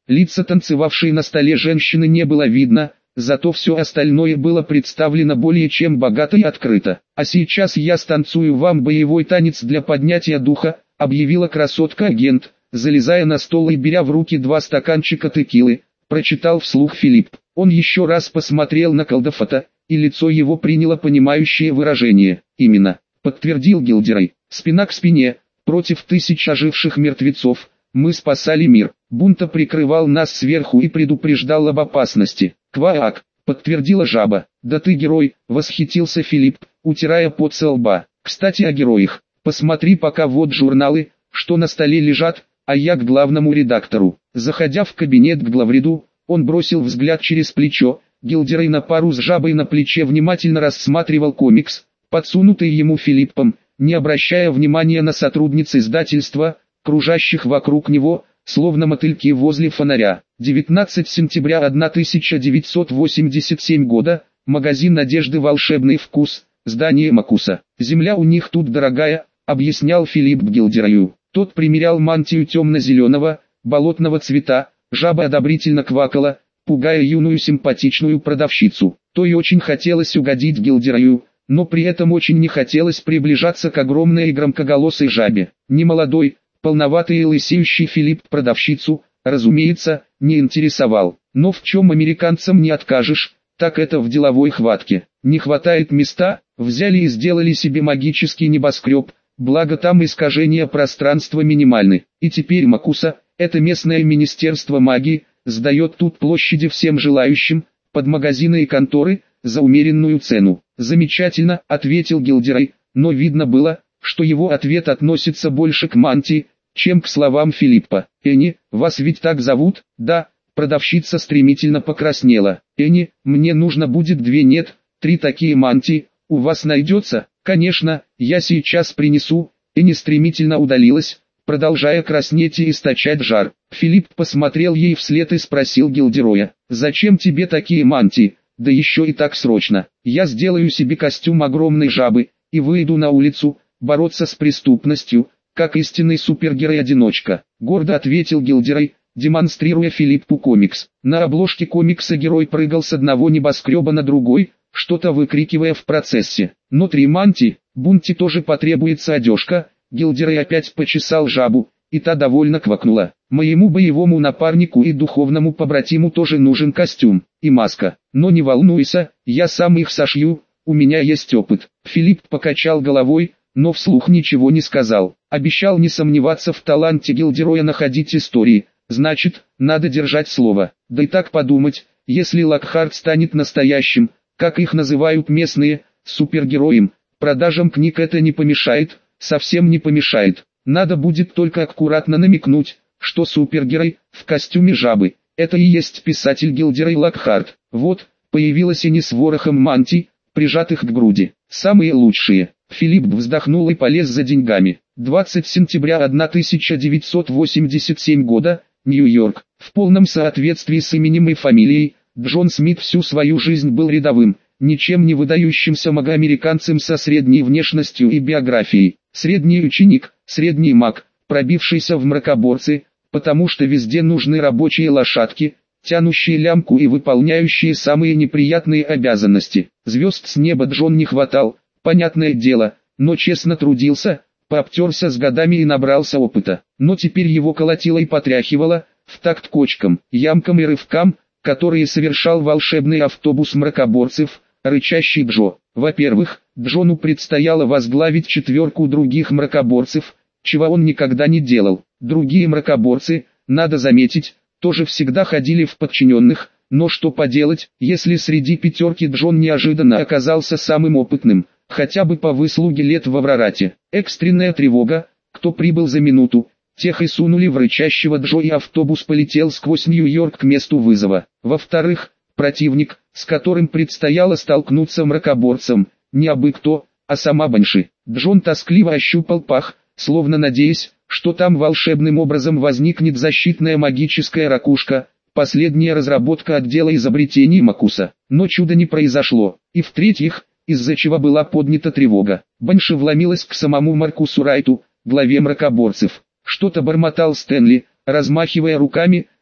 лица танцевавшей на столе женщины не было видно, зато все остальное было представлено более чем богато и открыто. «А сейчас я станцую вам боевой танец для поднятия духа», — объявила красотка-агент, залезая на стол и беря в руки два стаканчика текилы, прочитал вслух Филипп. Он еще раз посмотрел на Колдофата, и лицо его приняло понимающее выражение. «Именно», — подтвердил Гилдерой, — «спина к спине, против тысяч оживших мертвецов, мы спасали мир, Бунта прикрывал нас сверху и предупреждал об опасности». «Кваак», — подтвердила жаба. «Да ты герой», — восхитился Филипп, утирая пот со лба. «Кстати о героях, посмотри пока вот журналы, что на столе лежат, а я к главному редактору». Заходя в кабинет к главреду, он бросил взгляд через плечо. Гилдерой на пару с жабой на плече внимательно рассматривал комикс, подсунутый ему Филиппом, не обращая внимания на сотрудниц издательства, кружащих вокруг него, словно мотыльки возле фонаря. девятнадцатого сентября тысяча девятьсот восемьдесят седьмого года, магазин одежды «Волшебный вкус», здание Макуса. «Земля у них тут дорогая», — объяснял Филипп Гилдерою. Тот примерял мантию темно-зеленого, болотного цвета, жаба одобрительно квакала, пугая юную симпатичную продавщицу. То и очень хотелось угодить Гилдерою, но при этом очень не хотелось приближаться к огромной и громкоголосой жабе. Немолодой, полноватый и лысеющий Филипп продавщицу, разумеется, не интересовал. Но в чем американцам не откажешь, так это в деловой хватке. Не хватает места, взяли и сделали себе магический небоскреб, благо там искажения пространства минимальны. И теперь Макуса, это местное министерство магии, сдает тут площади всем желающим, под магазины и конторы, за умеренную цену. «Замечательно», — ответил Гилдерой, но видно было, что его ответ относится больше к мантии, чем к словам Филиппа. «Энни, вас ведь так зовут?» «Да», — продавщица стремительно покраснела. «Энни, мне нужно будет две, нет, три такие мантии, у вас найдется?» «Конечно, я сейчас принесу». Энни стремительно удалилась, продолжая краснеть и источать жар. Филипп посмотрел ей вслед и спросил Гилдероя: «Зачем тебе такие мантии, да еще и так срочно?» «Я сделаю себе костюм огромной жабы, и выйду на улицу, бороться с преступностью, как истинный супергерой-одиночка», — гордо ответил Гилдерой, демонстрируя Филиппу комикс. На обложке комикса герой прыгал с одного небоскреба на другой, что-то выкрикивая в процессе. «Но три мантии, Бунти тоже потребуется одежка». Гилдерой опять почесал жабу, и та довольно квакнула. «Моему боевому напарнику и духовному побратиму тоже нужен костюм и маска. Но не волнуйся, я сам их сошью, у меня есть опыт». Филипп покачал головой, но вслух ничего не сказал. Обещал не сомневаться в таланте Гилдероя находить истории, значит, надо держать слово. Да и так подумать, если Локхарт станет настоящим, как их называют местные, супергероем, продажам книг это не помешает, совсем не помешает. Надо будет только аккуратно намекнуть, что супергерой, в костюме жабы, это и есть писатель Гилдерой Локхарт. Вот, появилась и не с ворохом мантий, прижатых к груди. Самые лучшие. Филипп вздохнул и полез за деньгами. двадцатого сентября тысяча девятьсот восемьдесят седьмого года, Нью-Йорк. В полном соответствии с именем и фамилией, Джон Смит всю свою жизнь был рядовым, ничем не выдающимся магоамериканцем со средней внешностью и биографией. Средний ученик, средний маг, пробившийся в мракоборцы, потому что везде нужны рабочие лошадки, тянущие лямку и выполняющие самые неприятные обязанности. Звезд с неба Джон не хватал, понятное дело, но честно трудился, пообтерся с годами и набрался опыта. Но теперь его колотило и потряхивало, в такт кочкам, ямкам и рывкам, которые совершал волшебный автобус мракоборцев, рычащий Джо. Во-первых, Джону предстояло возглавить четверку других мракоборцев, чего он никогда не делал. Другие мракоборцы, надо заметить, тоже всегда ходили в подчиненных, но что поделать, если среди пятерки Джон неожиданно оказался самым опытным, хотя бы по выслуге лет в Аврорате. Экстренная тревога, кто прибыл за минуту, тех и сунули в рычащего Джо, и автобус полетел сквозь Нью-Йорк к месту вызова. Во-вторых, противник, с которым предстояло столкнуться мракоборцам, не абы кто, а сама Банши. Джон тоскливо ощупал пах, словно надеясь, что там волшебным образом возникнет защитная магическая ракушка, последняя разработка отдела изобретений Макуса. Но чуда не произошло. И в-третьих, из-за чего была поднята тревога, Банши вломилась к самому Маркусу Райту, главе мракоборцев. Что-то бормотал Стэнли, размахивая руками,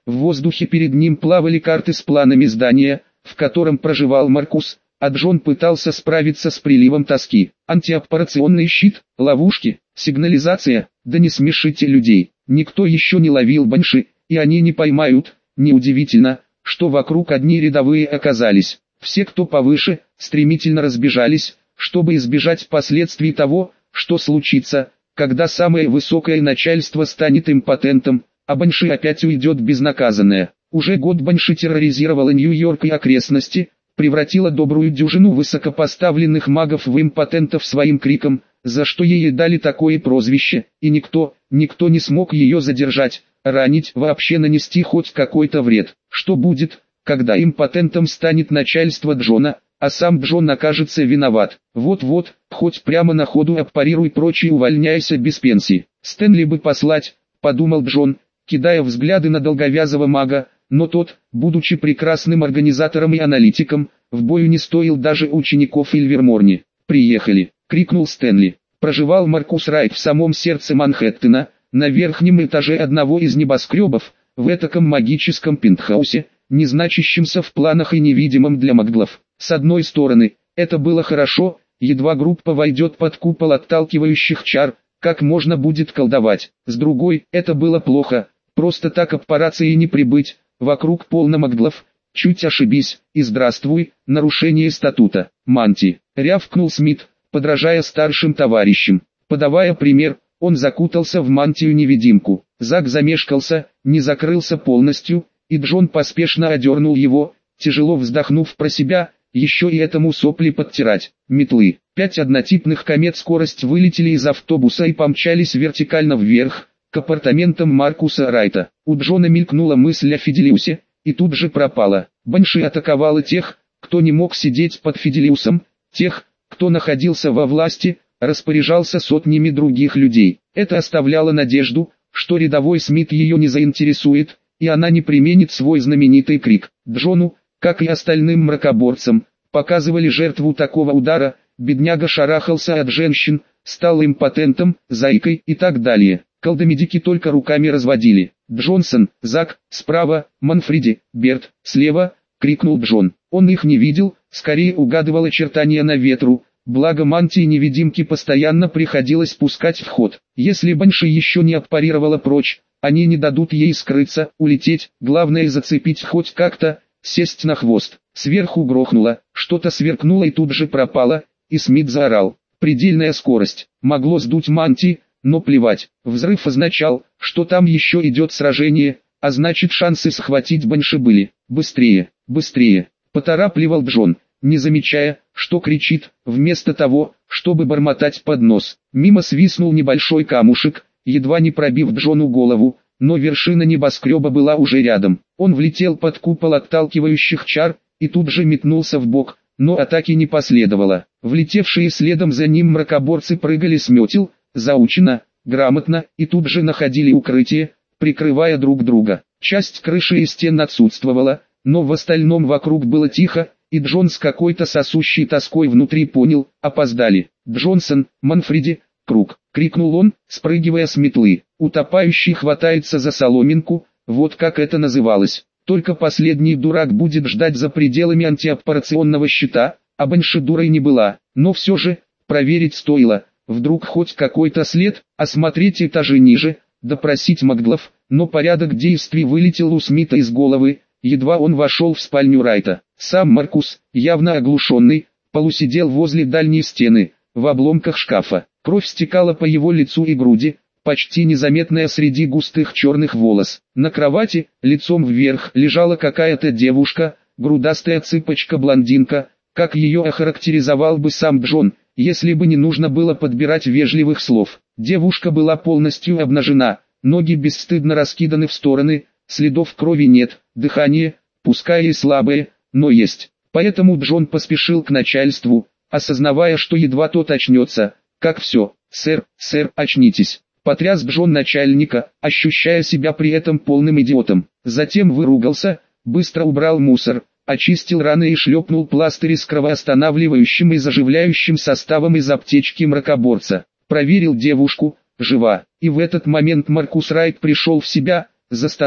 В воздухе перед ним плавали карты с планами здания, в котором проживал Маркус, а Джон пытался справиться с приливом тоски. Антиоперационный щит, ловушки, сигнализация, да не смешите людей. Никто еще не ловил банши, и они не поймают. Неудивительно, что вокруг одни рядовые оказались. Все, кто повыше, стремительно разбежались, чтобы избежать последствий того, что случится, когда самое высокое начальство станет импотентом, а банши опять уйдет безнаказанное. Уже год банши терроризировала Нью-Йорк и окрестности, превратила добрую дюжину высокопоставленных магов в импотентов своим криком, за что ей дали такое прозвище, и никто, никто не смог ее задержать, ранить, вообще нанести хоть какой-то вред. Что будет, когда импотентом станет начальство Джона, а сам Джон окажется виноват? Вот-вот, хоть прямо на ходу аппарируй прочь и увольняйся без пенсии. Стэнли бы послать, подумал Джон, кидая взгляды на долговязого мага, но тот, будучи прекрасным организатором и аналитиком, в бою не стоил даже учеников Ильверморни. «Приехали!» — крикнул Стэнли. Проживал Маркус Райт в самом сердце Манхэттена, на верхнем этаже одного из небоскребов, в этаком магическом пентхаусе, не значащемся в планах и невидимом для маглов. С одной стороны, это было хорошо, едва группа войдет под купол отталкивающих чар, как можно будет колдовать. С другой, это было плохо, просто так операции не прибыть, вокруг полно маглов, чуть ошибись, и здравствуй, нарушение статута. «Манти!» — рявкнул Смит, подражая старшим товарищам. Подавая пример, он закутался в мантию-невидимку. Зак замешкался, не закрылся полностью, и Джон поспешно одернул его, тяжело вздохнув про себя, еще и этому сопли подтирать. Метлы. Пять однотипных комет скорость вылетели из автобуса и помчались вертикально вверх, к апартаментам Маркуса Райта. У Джона мелькнула мысль о Фиделиусе, и тут же пропала. Банши атаковала тех, кто не мог сидеть под Фиделиусом, тех, кто находился во власти, распоряжался сотнями других людей. Это оставляло надежду, что рядовой Смит ее не заинтересует, и она не применит свой знаменитый крик. Джону, как и остальным мракоборцам, показывали жертву такого удара, бедняга шарахался от женщин, стал импотентом, заикой и так далее. Колдомедики только руками разводили. «Джонсон, Зак, справа, Манфреди, Берт, слева!» — крикнул Джон. Он их не видел, скорее угадывал очертания на ветру, благо мантии-невидимки постоянно приходилось пускать в ход. Если банши еще не отпарировала прочь, они не дадут ей скрыться, улететь, главное зацепить хоть как-то, сесть на хвост. Сверху грохнуло, что-то сверкнуло и тут же пропало, и Смит заорал. Предельная скорость. Могло сдуть мантии, но плевать. Взрыв означал, что там еще идет сражение, а значит шансы схватить банши были. Быстрее, быстрее, поторапливал Джон, не замечая, что кричит, вместо того, чтобы бормотать под нос. Мимо свистнул небольшой камушек, едва не пробив Джону голову, но вершина небоскреба была уже рядом. Он влетел под купол отталкивающих чар, и тут же метнулся в бок, но атаки не последовало. Влетевшие следом за ним мракоборцы прыгали с метел, заучено, грамотно, и тут же находили укрытие, прикрывая друг друга. Часть крыши и стен отсутствовала, но в остальном вокруг было тихо, и Джон с какой-то сосущей тоской внутри понял, опоздали. «Джонсон, Манфреди, круг!» — крикнул он, спрыгивая с метлы. Утопающий хватается за соломинку, вот как это называлось. Только последний дурак будет ждать за пределами антиоперационного щита, а банши дурой не была. Но все же, проверить стоило. Вдруг хоть какой-то след, осмотреть этажи ниже, допросить маглов, но порядок действий вылетел у Смита из головы, едва он вошел в спальню Райта. Сам Маркус, явно оглушенный, полусидел возле дальней стены, в обломках шкафа. Кровь стекала по его лицу и груди, почти незаметная среди густых черных волос. На кровати, лицом вверх, лежала какая-то девушка, грудастая цыпочка-блондинка, как ее охарактеризовал бы сам Джон, если бы не нужно было подбирать вежливых слов. Девушка была полностью обнажена, ноги бесстыдно раскиданы в стороны, следов крови нет, дыхание, пускай и слабое, но есть. Поэтому Джон поспешил к начальству, осознавая, что едва тот очнется, как все. «Сэр, сэр, очнитесь!» Потряс Джон начальника, ощущая себя при этом полным идиотом. Затем выругался, быстро убрал мусор, очистил раны и шлепнул пластыри с кровоостанавливающим и заживляющим составом из аптечки мракоборца. Проверил девушку, жива, и в этот момент Маркус Райт пришел в себя, застонал.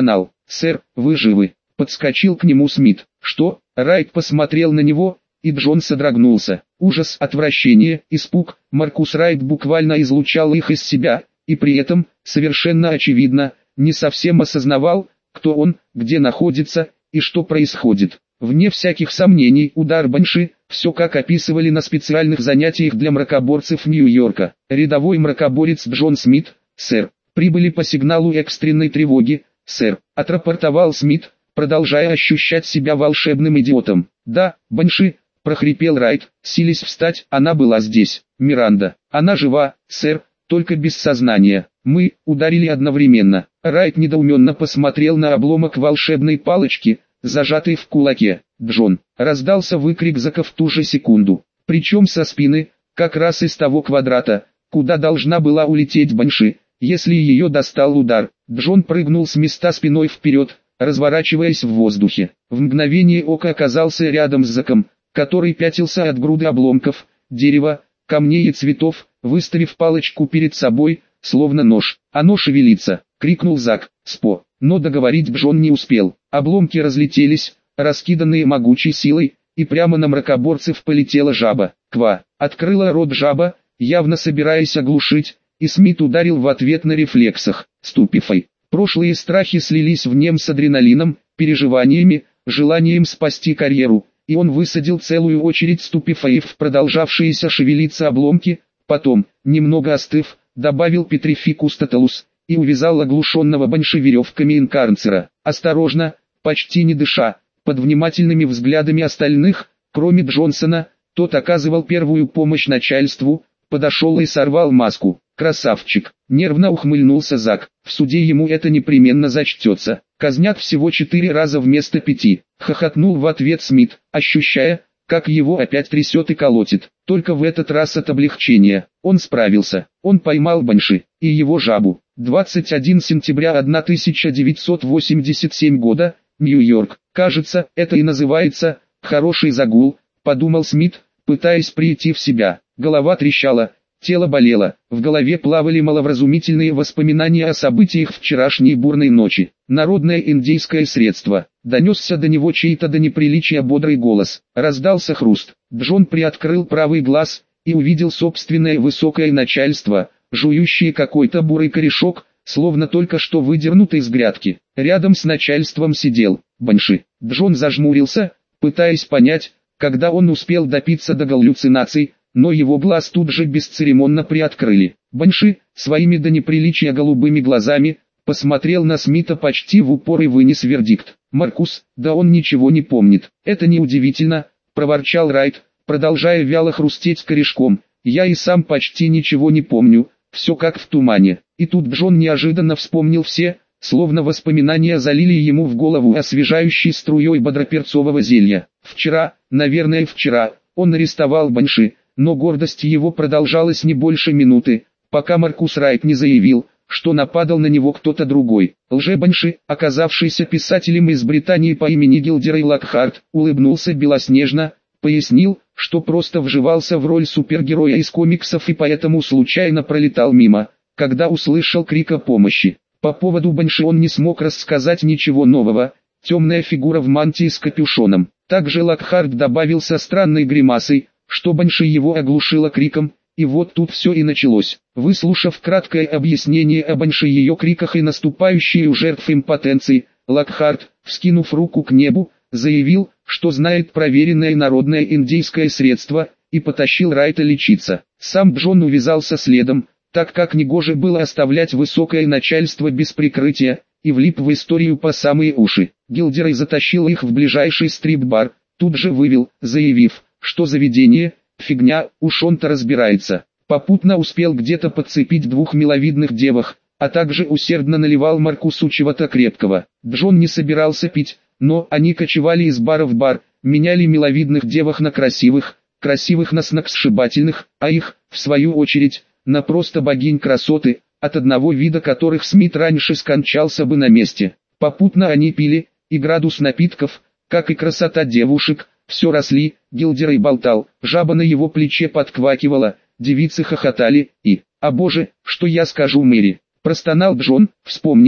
«Сэр, вы живы?» Подскочил к нему Смит. «Что?» Райт посмотрел на него, и Джон содрогнулся. Ужас, отвращение, испуг. Маркус Райт буквально излучал их из себя, и при этом, совершенно очевидно, не совсем осознавал, кто он, где находится, и что происходит. Вне всяких сомнений, удар Банши, все как описывали на специальных занятиях для мракоборцев Нью-Йорка. Рядовой мракоборец Джон Смит: «Сэр, прибыли по сигналу экстренной тревоги, сэр», отрапортовал Смит, продолжая ощущать себя волшебным идиотом. «Да, Банши», прохрипел Райт, силясь встать. «Она была здесь, Миранда. Она жива, сэр, только без сознания. Мы ударили одновременно». Райт недоуменно посмотрел на обломок волшебной палочки, зажатой в кулаке. «Джон!» — раздался выкрик Зака в ту же секунду. Причем со спины, как раз из того квадрата, куда должна была улететь Банши, если ее достал удар. Джон прыгнул с места спиной вперед, разворачиваясь в воздухе. В мгновение ока оказался рядом с Заком, который пятился от груды обломков, дерева, камней и цветов, выставив палочку перед собой, словно нож. «Оно шевелится!» — крикнул Зак. «Спо!» Но договорить Джон не успел. Обломки разлетелись, раскиданные могучей силой, и прямо на мракоборцев полетела жаба. «Ква!» — открыла рот жаба, явно собираясь оглушить, и Смит ударил в ответ на рефлексах. «Ступифай!» Прошлые страхи слились в нем с адреналином, переживаниями, желанием спасти карьеру, и он высадил целую очередь ступифаев в продолжавшиеся шевелиться обломки, потом, немного остыв, добавил петрификус тоталус, и увязал оглушенного Банши веревками инкарцера. Осторожно, почти не дыша, под внимательными взглядами остальных, кроме Джонсона, тот оказывал первую помощь начальству, подошел и сорвал маску. «Красавчик!» — нервно ухмыльнулся Зак. «В суде ему это непременно зачтется. Казнят всего четыре раза вместо пяти», — хохотнул в ответ Смит, ощущая, как его опять трясет и колотит. Только в этот раз от облегчения. Он справился. Он поймал Банши и его жабу. двадцать первого сентября тысяча девятьсот восемьдесят седьмого года, Нью-Йорк. «Кажется, это и называется «хороший загул», — подумал Смит, пытаясь прийти в себя. Голова трещала, тело болело, в голове плавали маловразумительные воспоминания о событиях вчерашней бурной ночи. «Народное индейское средство», — донесся до него чей-то до неприличия бодрый голос. Раздался хруст. Джон приоткрыл правый глаз и увидел собственное высокое начальство, жующее какой-то бурый корешок, словно только что выдернутый из грядки. Рядом с начальством сидел Банши. Джон зажмурился, пытаясь понять, когда он успел допиться до галлюцинаций, но его глаз тут же бесцеремонно приоткрыли. Банши, своими до неприличия голубыми глазами, посмотрел на Смита почти в упор и вынес вердикт. «Маркус, да он ничего не помнит». «Это неудивительно», — проворчал Райт, продолжая вяло хрустеть корешком. «Я и сам почти ничего не помню, все как в тумане». И тут Джон неожиданно вспомнил все, словно воспоминания залили ему в голову освежающей струей бодроперцового зелья. Вчера, наверное вчера, он арестовал Банши, но гордость его продолжалась не больше минуты, пока Маркус Райт не заявил, что нападал на него кто-то другой. Лже-Банши, оказавшийся писателем из Британии по имени Гилдерей Локхарт, улыбнулся белоснежно, пояснил, что просто вживался в роль супергероя из комиксов и поэтому случайно пролетал мимо, когда услышал крик о помощи. По поводу Банши он не смог рассказать ничего нового, темная фигура в мантии с капюшоном. Также Локхарт добавил со странной гримасой, что Банши его оглушила криком, и вот тут все и началось. Выслушав краткое объяснение о Банши, ее криках и наступающей у жертв импотенции, Локхарт, вскинув руку к небу, заявил, что знает проверенное народное индейское средство, и потащил Райта лечиться. Сам Джон увязался следом, так как негоже было оставлять высокое начальство без прикрытия, и влип в историю по самые уши. Гилдерей затащил их в ближайший стрип-бар, тут же вывел, заявив, что заведение — фигня, уж он-то разбирается. Попутно успел где-то подцепить двух миловидных девах, а также усердно наливал Маркусу чего-то крепкого. Джон не собирался пить, но они кочевали из бара в бар, меняли миловидных девах на красивых, красивых на сногсшибательных, а их, в свою очередь, на просто богинь красоты, от одного вида которых Смит раньше скончался бы на месте. Попутно они пили, и градус напитков, как и красота девушек, все росли. Гилдерей болтал, жаба на его плече подквакивала, девицы хохотали, и, «А боже, что я скажу Мэри», простонал Джон, вспомнив,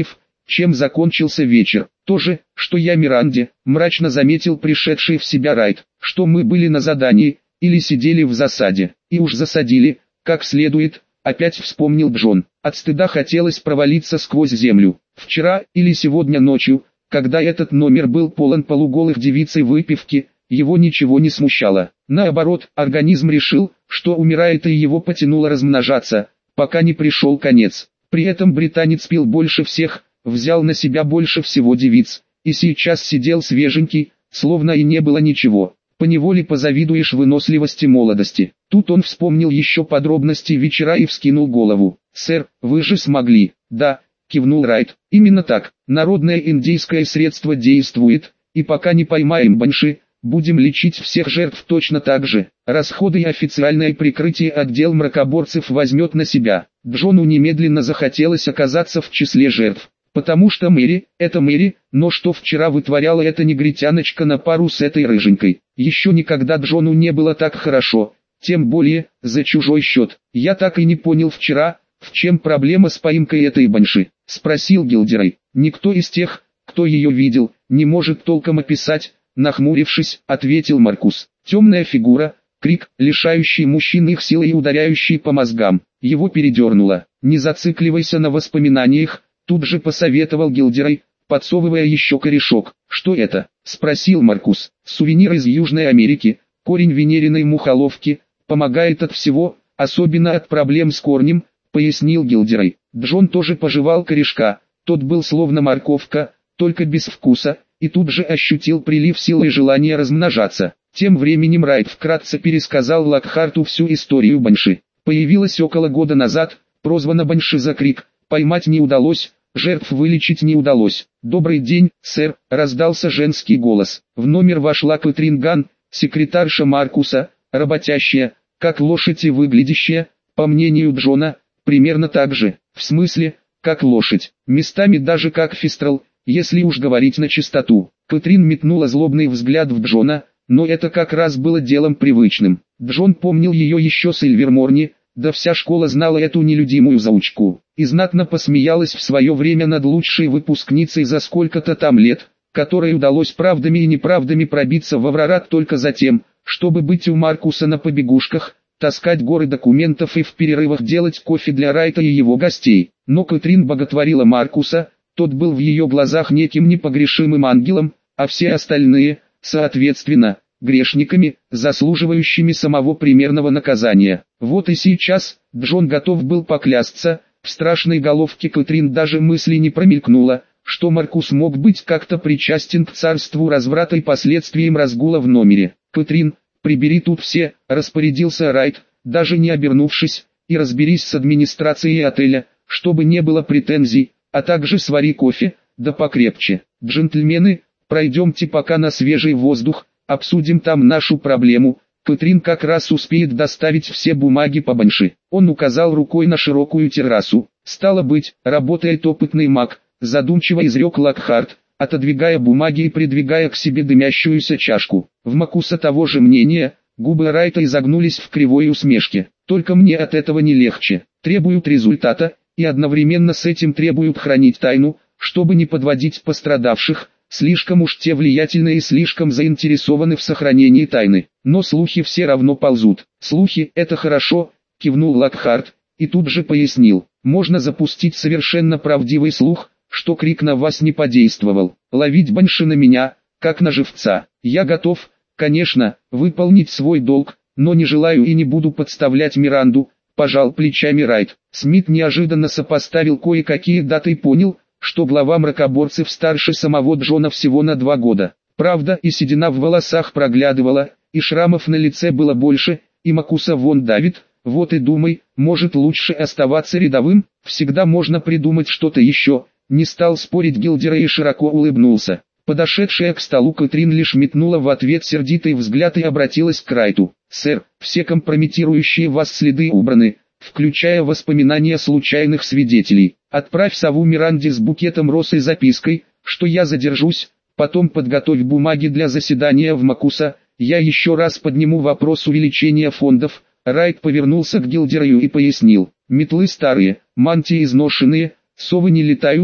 Чем закончился вечер? То же, что я Миранде, мрачно заметил пришедший в себя Райт, что мы были на задании, или сидели в засаде, и уж засадили, как следует, опять вспомнил Джон. От стыда хотелось провалиться сквозь землю. Вчера или сегодня ночью, когда этот номер был полон полуголых девиц и выпивки, его ничего не смущало. Наоборот, организм решил, что умирает, и его потянуло размножаться, пока не пришел конец. При этом британец пил больше всех, взял на себя больше всего девиц, и сейчас сидел свеженький, словно и не было ничего. Поневоле позавидуешь выносливости молодости. Тут он вспомнил еще подробности вечера и вскинул голову. «Сэр, вы же смогли?» «Да», кивнул Райт. «Именно так. Народное индийское средство действует, и пока не поймаем банши, будем лечить всех жертв точно так же. Расходы и официальное прикрытие отдел мракоборцев возьмет на себя». Джону немедленно захотелось оказаться в числе жертв. Потому что Мэри, это Мэри, но что вчера вытворяла эта негритяночка на пару с этой рыженькой? Еще никогда Джону не было так хорошо, тем более, за чужой счет. «Я так и не понял вчера, в чем проблема с поимкой этой банши?» — спросил Гилдерой. «Никто из тех, кто ее видел, не может толком описать», — нахмурившись, ответил Маркус. «Темная фигура, крик, лишающий мужчин их силы и ударяющий по мозгам». Его передернуло. «Не зацикливайся на воспоминаниях», — тут же посоветовал Гилдерой, подсовывая еще корешок. «Что это?» — спросил Маркус. «Сувенир из Южной Америки, корень венериной мухоловки, помогает от всего, особенно от проблем с корнем», — пояснил Гилдерой. Джон тоже пожевал корешка, тот был словно морковка, только без вкуса, и тут же ощутил прилив силы и желание размножаться. Тем временем Райт вкратце пересказал Локхарту всю историю банши. Появилась около года назад, прозвана банши за крик, поймать не удалось, жертв вылечить не удалось. «Добрый день, сэр», — раздался женский голос. В номер вошла Кэтрин Ган, секретарша Маркуса, работящая, как лошадь и выглядящая, по мнению Джона, примерно так же, в смысле, как лошадь, местами даже как фистрал, если уж говорить на чистоту. Кэтрин метнула злобный взгляд в Джона, но это как раз было делом привычным. Джон помнил ее еще с Ильверморни, да вся школа знала эту нелюдимую заучку, и знатно посмеялась в свое время над лучшей выпускницей за сколько-то там лет, которой удалось правдами и неправдами пробиться в Аврорат только за тем, чтобы быть у Маркуса на побегушках, таскать горы документов и в перерывах делать кофе для Райта и его гостей. Но Кэтрин боготворила Маркуса, тот был в ее глазах неким непогрешимым ангелом, а все остальные, соответственно, грешниками, заслуживающими самого примерного наказания. Вот и сейчас, Джон готов был поклясться, в страшной головке Кэтрин даже мысли не промелькнуло, что Маркус мог быть как-то причастен к царству разврата и последствиям разгула в номере. «Кэтрин, прибери тут все», — распорядился Райт, даже не обернувшись, «и разберись с администрацией отеля, чтобы не было претензий, а также свари кофе, да покрепче. Джентльмены, пройдемте пока на свежий воздух, обсудим там нашу проблему». Кэтрин как раз успеет доставить все бумаги по банши. Он указал рукой на широкую террасу. «Стало быть, работает опытный маг», — задумчиво изрек Локхарт, отодвигая бумаги и придвигая к себе дымящуюся чашку. В Маркуса того же мнения, губы Райта изогнулись в кривой усмешке. «Только мне от этого не легче. Требуют результата, и одновременно с этим требуют хранить тайну, чтобы не подводить пострадавших. Слишком уж те влиятельны и слишком заинтересованы в сохранении тайны. Но слухи все равно ползут». «Слухи — это хорошо», — кивнул Локхарт, и тут же пояснил. «Можно запустить совершенно правдивый слух, что крик на вас не подействовал. Ловить банши на меня, как на живца. Я готов, конечно, выполнить свой долг, но не желаю и не буду подставлять Миранду», — пожал плечами Райт. Смит неожиданно сопоставил кое-какие даты и понял, что глава мракоборцев старше самого Джона всего на два года. Правда, и седина в волосах проглядывала, и шрамов на лице было больше, и Маркуса вон давит. Вот и думай, может лучше оставаться рядовым, всегда можно придумать что-то еще. Не стал спорить Гилдерой и широко улыбнулся. Подошедшая к столу Кэтрин лишь метнула в ответ сердитый взгляд и обратилась к Райту. «Сэр, все компрометирующие вас следы убраны, включая воспоминания случайных свидетелей. Отправь сову Миранде с букетом роз и запиской, что я задержусь, потом подготовь бумаги для заседания в Маркуса, я еще раз подниму вопрос увеличения фондов». Райт повернулся к Гилдерою и пояснил. «Метлы старые, мантии изношенные, совы не летают,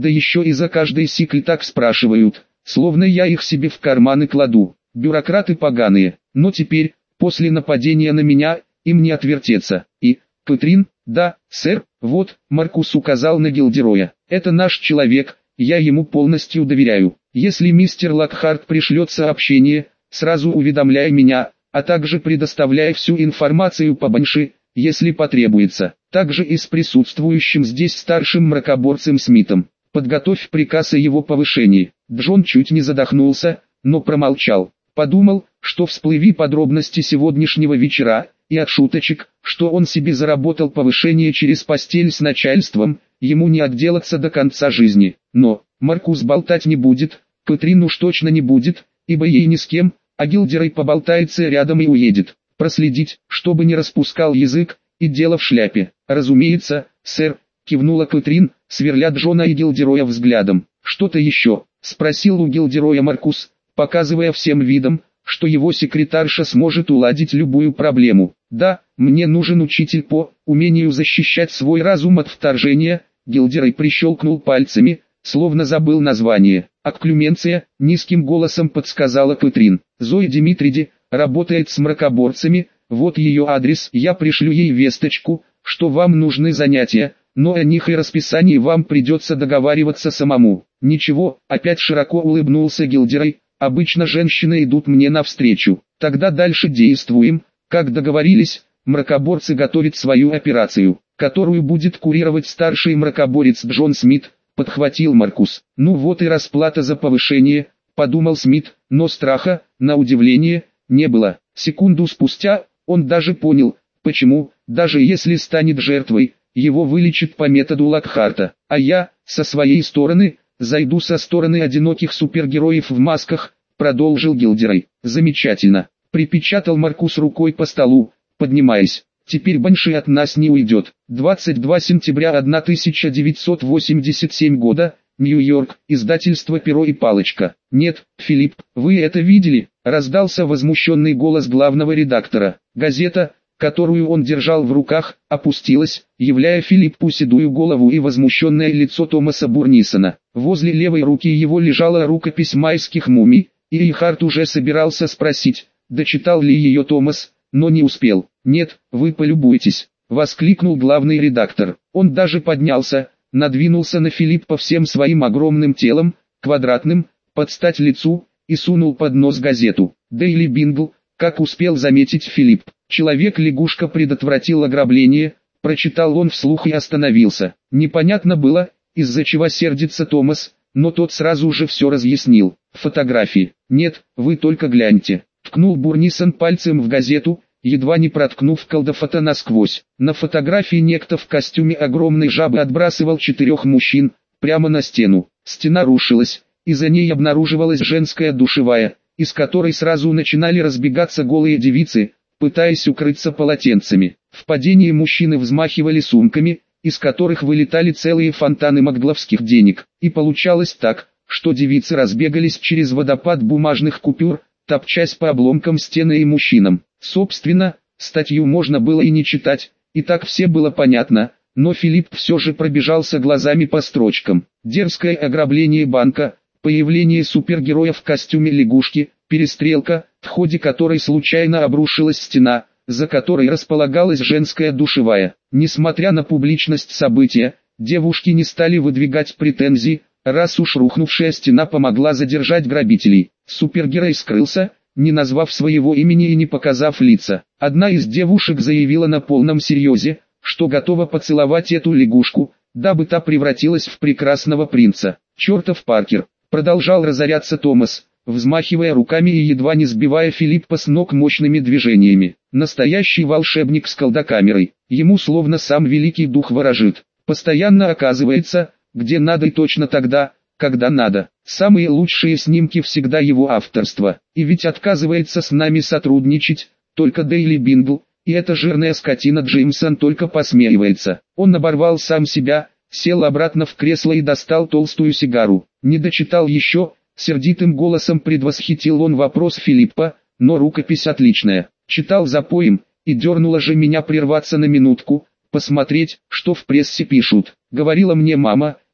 да еще и за каждый сикл так спрашивают, словно я их себе в карманы кладу. Бюрократы поганые, но теперь, после нападения на меня, им не отвертеться. И, Кэтрин, да, сэр, вот, Маркус указал на Гилдероя, это наш человек, я ему полностью доверяю. Если мистер Локхарт пришлет сообщение, сразу уведомляй меня, а также предоставляй всю информацию по Банши, если потребуется. Также и с присутствующим здесь старшим мракоборцем Смитом. Подготовь приказ о его повышении. Джон чуть не задохнулся, но промолчал. Подумал, что всплыви подробности сегодняшнего вечера, и от шуточек, что он себе заработал повышение через постель с начальством, ему не отделаться до конца жизни. Но, Маркус болтать не будет, Кэтрин уж точно не будет, ибо ей ни с кем, а Гилдерой поболтается рядом и уедет. Проследить, чтобы не распускал язык, и дело в шляпе. Разумеется, сэр, кивнула Кэтрин, сверля Джона и Гилдероя взглядом. Что-то еще, спросил у Гилдероя Маркус, показывая всем видом, что его секретарша сможет уладить любую проблему. Да, мне нужен учитель по умению защищать свой разум от вторжения. Гилдерой прищелкнул пальцами, словно забыл название. Акклюменция, низким голосом подсказала Кэтрин. Зоя Димитриди работает с мракоборцами, вот ее адрес. Я пришлю ей весточку, что вам нужны занятия, но о них и расписании вам придется договариваться самому. Ничего, опять широко улыбнулся Гилдерой, обычно женщины идут мне навстречу. Тогда дальше действуем, как договорились, мракоборцы готовят свою операцию, которую будет курировать старший мракоборец Джон Смит, подхватил Маркус. Ну вот и расплата за повышение, подумал Смит, но страха, на удивление, не было. Секунду спустя, он даже понял, почему, даже если станет жертвой, его вылечат по методу Локхарта. А я, со своей стороны, зайду со стороны одиноких супергероев в масках, продолжил Гилдерой. Замечательно, припечатал Маркус рукой по столу, поднимаясь. Теперь Банши от нас не уйдет. двадцать два сентября тысяча девятьсот восемьдесят седьмого года, Нью-Йорк, издательство «Перо и палочка». Нет, Филипп, вы это видели? Раздался возмущенный голос главного редактора. Газета, которую он держал в руках, опустилась, являя Филиппу седую голову и возмущенное лицо Томаса Бурнисона. Возле левой руки его лежала рукопись майских мумий, и Рихард уже собирался спросить, дочитал ли ее Томас, но не успел. «Нет, вы полюбуйтесь», — воскликнул главный редактор. Он даже поднялся, надвинулся на Филиппа всем своим огромным телом, квадратным, под стать лицу, и сунул под нос газету. «Дейли Бингл», как успел заметить Филипп. «Человек-лягушка предотвратил ограбление», прочитал он вслух и остановился. Непонятно было, из-за чего сердится Томас, но тот сразу же все разъяснил. «Фотографии. Нет, вы только гляньте», ткнул Бурнисон пальцем в газету, едва не проткнув колдофота насквозь. На фотографии некто в костюме огромной жабы отбрасывал четырех мужчин, прямо на стену. Стена рушилась, и за ней обнаруживалась женская душевая, из которой сразу начинали разбегаться голые девицы, пытаясь укрыться полотенцами. В падении мужчины взмахивали сумками, из которых вылетали целые фонтаны макгловских денег. И получалось так, что девицы разбегались через водопад бумажных купюр, топчась по обломкам стены и мужчинам. Собственно, статью можно было и не читать, и так все было понятно, но Филипп все же пробежался глазами по строчкам. Дерзкое ограбление банка, появление супергероя в костюме лягушки, перестрелка, в ходе которой случайно обрушилась стена, за которой располагалась женская душевая. Несмотря на публичность события, девушки не стали выдвигать претензий, раз уж рухнувшая стена помогла задержать грабителей. Супергерой скрылся, не назвав своего имени и не показав лица. Одна из девушек заявила на полном серьезе, что готова поцеловать эту лягушку, дабы та превратилась в прекрасного принца. «Чертов Паркер!» Продолжал разоряться Томас, взмахивая руками и едва не сбивая Филиппа с ног мощными движениями. Настоящий волшебник с колдокамерой. Ему словно сам великий дух ворожит. Постоянно оказывается, где надо и точно тогда, когда надо. Самые лучшие снимки всегда его авторство. И ведь отказывается с нами сотрудничать, только Дейли Бингл, и эта жирная скотина Джеймсон только посмеивается. Он оборвал сам себя, сел обратно в кресло и достал толстую сигару. Не дочитал еще, сердитым голосом предвосхитил он вопрос Филиппа, но рукопись отличная. Читал запоем, и дернуло же меня прерваться на минутку, посмотреть, что в прессе пишут. Говорила мне мама,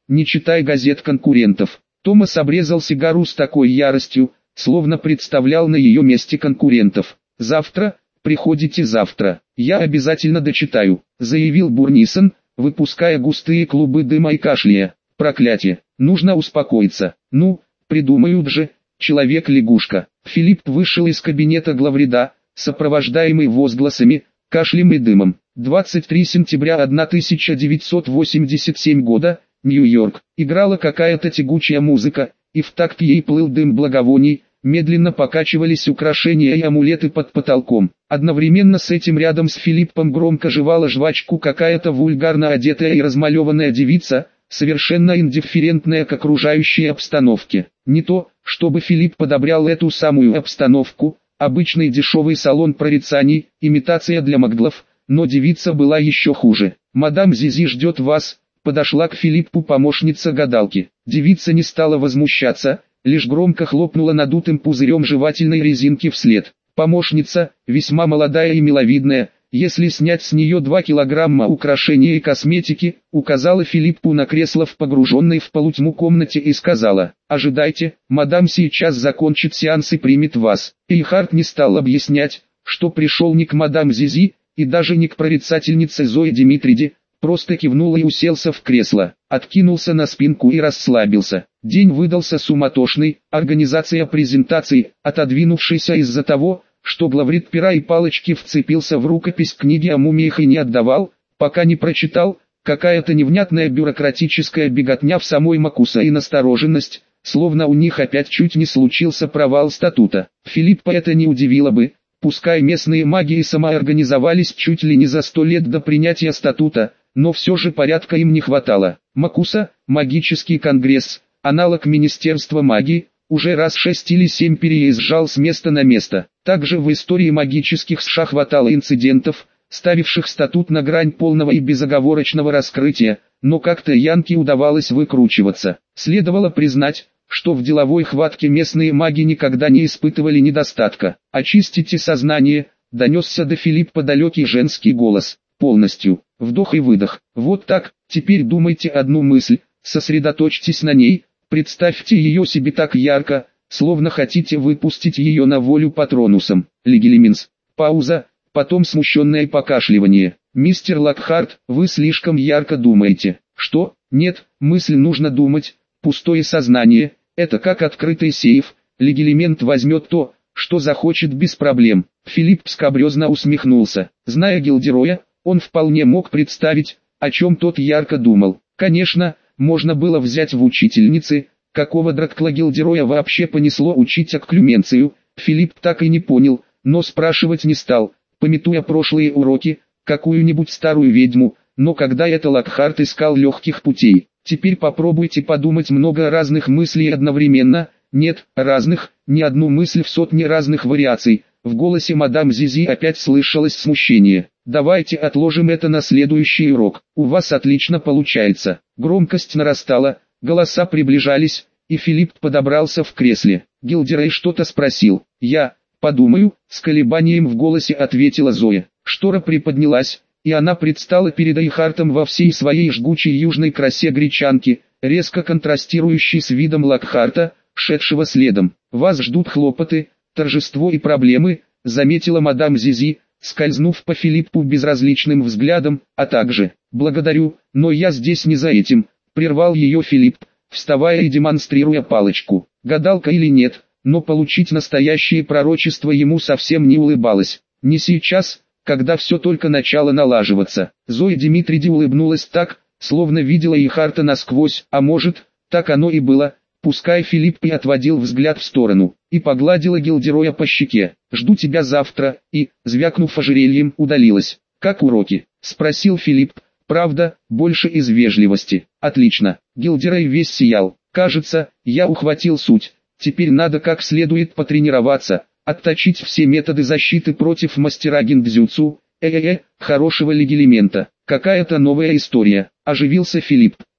не читай газет конкурентов. Томас обрезал сигару с такой яростью, словно представлял на ее месте конкурентов. «Завтра, приходите завтра, я обязательно дочитаю», заявил Бурнисон, выпуская густые клубы дыма и кашляя. «Проклятие, нужно успокоиться. Ну, придумают же, человек-лягушка». Филипп вышел из кабинета главреда, сопровождаемый возгласами, кашлем и дымом. двадцать третьего сентября тысяча девятьсот восемьдесят седьмого года, Нью-Йорк. Играла какая-то тягучая музыка, и в такт ей плыл дым благовоний, медленно покачивались украшения и амулеты под потолком. Одновременно с этим рядом с Филиппом громко жевала жвачку какая-то вульгарно одетая и размалеванная девица, совершенно индифферентная к окружающей обстановке. Не то, чтобы Филипп подобрял эту самую обстановку, обычный дешевый салон прорицаний, имитация для маглов, но девица была еще хуже. «Мадам Зизи ждет вас», подошла к Филиппу помощница гадалки. Девица не стала возмущаться, лишь громко хлопнула надутым пузырем жевательной резинки вслед. Помощница, весьма молодая и миловидная, если снять с нее два килограмма украшений и косметики, указала Филиппу на кресло в погруженной в полутьму комнате и сказала: «Ожидайте, мадам сейчас закончит сеанс и примет вас». Эйхард не стал объяснять, что пришел не к мадам Зизи, и даже не к прорицательнице Зое Димитриде, просто кивнул и уселся в кресло, откинулся на спинку и расслабился. День выдался суматошный, организация презентаций, отодвинувшейся из-за того, что главред пера и палочки вцепился в рукопись книги о мумиях и не отдавал, пока не прочитал, какая-то невнятная бюрократическая беготня в самой Макуса и настороженность, словно у них опять чуть не случился провал статута. Филиппа это не удивило бы, пускай местные маги и самоорганизовались чуть ли не за сто лет до принятия статута, но все же порядка им не хватало. Макуса, магический конгресс, аналог Министерства магии, уже раз шесть или семь переезжал с места на место. Также в истории магических США хватало инцидентов, ставивших статут на грань полного и безоговорочного раскрытия, но как-то Янке удавалось выкручиваться. Следовало признать, что в деловой хватке местные маги никогда не испытывали недостатка. «Очистите сознание», — донесся до Филиппа далекий женский голос. «Полностью. Вдох и выдох. Вот так, теперь думайте одну мысль, сосредоточьтесь на ней, представьте ее себе так ярко, словно хотите выпустить ее на волю патронусом». Легилиминс. Пауза, потом смущенное покашливание. «Мистер Локхарт, вы слишком ярко думаете». «Что? Нет, мысль нужно думать, пустое сознание, это как открытый сейф, легилимент возьмет то, что захочет без проблем». Филипп скабрезно усмехнулся. Зная Гилдероя, он вполне мог представить, о чем тот ярко думал. Конечно, можно было взять в учительницы, какого Драккла Гилдероя вообще понесло учить Акклюменцию, Филипп так и не понял, но спрашивать не стал, памятуя прошлые уроки, какую-нибудь старую ведьму, но когда это Локхарт искал легких путей. Теперь попробуйте подумать много разных мыслей одновременно, нет, разных, ни одну мысль в сотни разных вариаций. В голосе мадам Зизи опять слышалось смущение. «Давайте отложим это на следующий урок, у вас отлично получается». Громкость нарастала, голоса приближались, и Филипп подобрался в кресле. Гилдерей что-то спросил. «Я подумаю», с колебанием в голосе ответила Зоя. Штора приподнялась, и она предстала перед Эйхартом во всей своей жгучей южной красе гречанки, резко контрастирующей с видом Локхарта, шедшего следом. «Вас ждут хлопоты, торжество и проблемы», заметила мадам Зизи, скользнув по Филиппу безразличным взглядом, а также «благодарю, но я здесь не за этим», прервал ее Филипп, вставая и демонстрируя палочку. Гадалка или нет, но получить настоящее пророчество ему совсем не улыбалось. Не сейчас, когда все только начало налаживаться. Зоя Димитриди улыбнулась так, словно видела Эйхарта насквозь, а может, так оно и было, пускай Филипп и отводил взгляд в сторону, и погладила Гилдероя по щеке. «Жду тебя завтра», и, звякнув ожерельем, удалилась. «Как уроки?» — спросил Филипп. «Правда, больше из вежливости». «Отлично». Гилдерой весь сиял. «Кажется, я ухватил суть. Теперь надо как следует потренироваться, отточить все методы защиты против мастера гиндзюцу, э-э-э, хорошего легилимента». «Какая-то новая история», — оживился Филипп.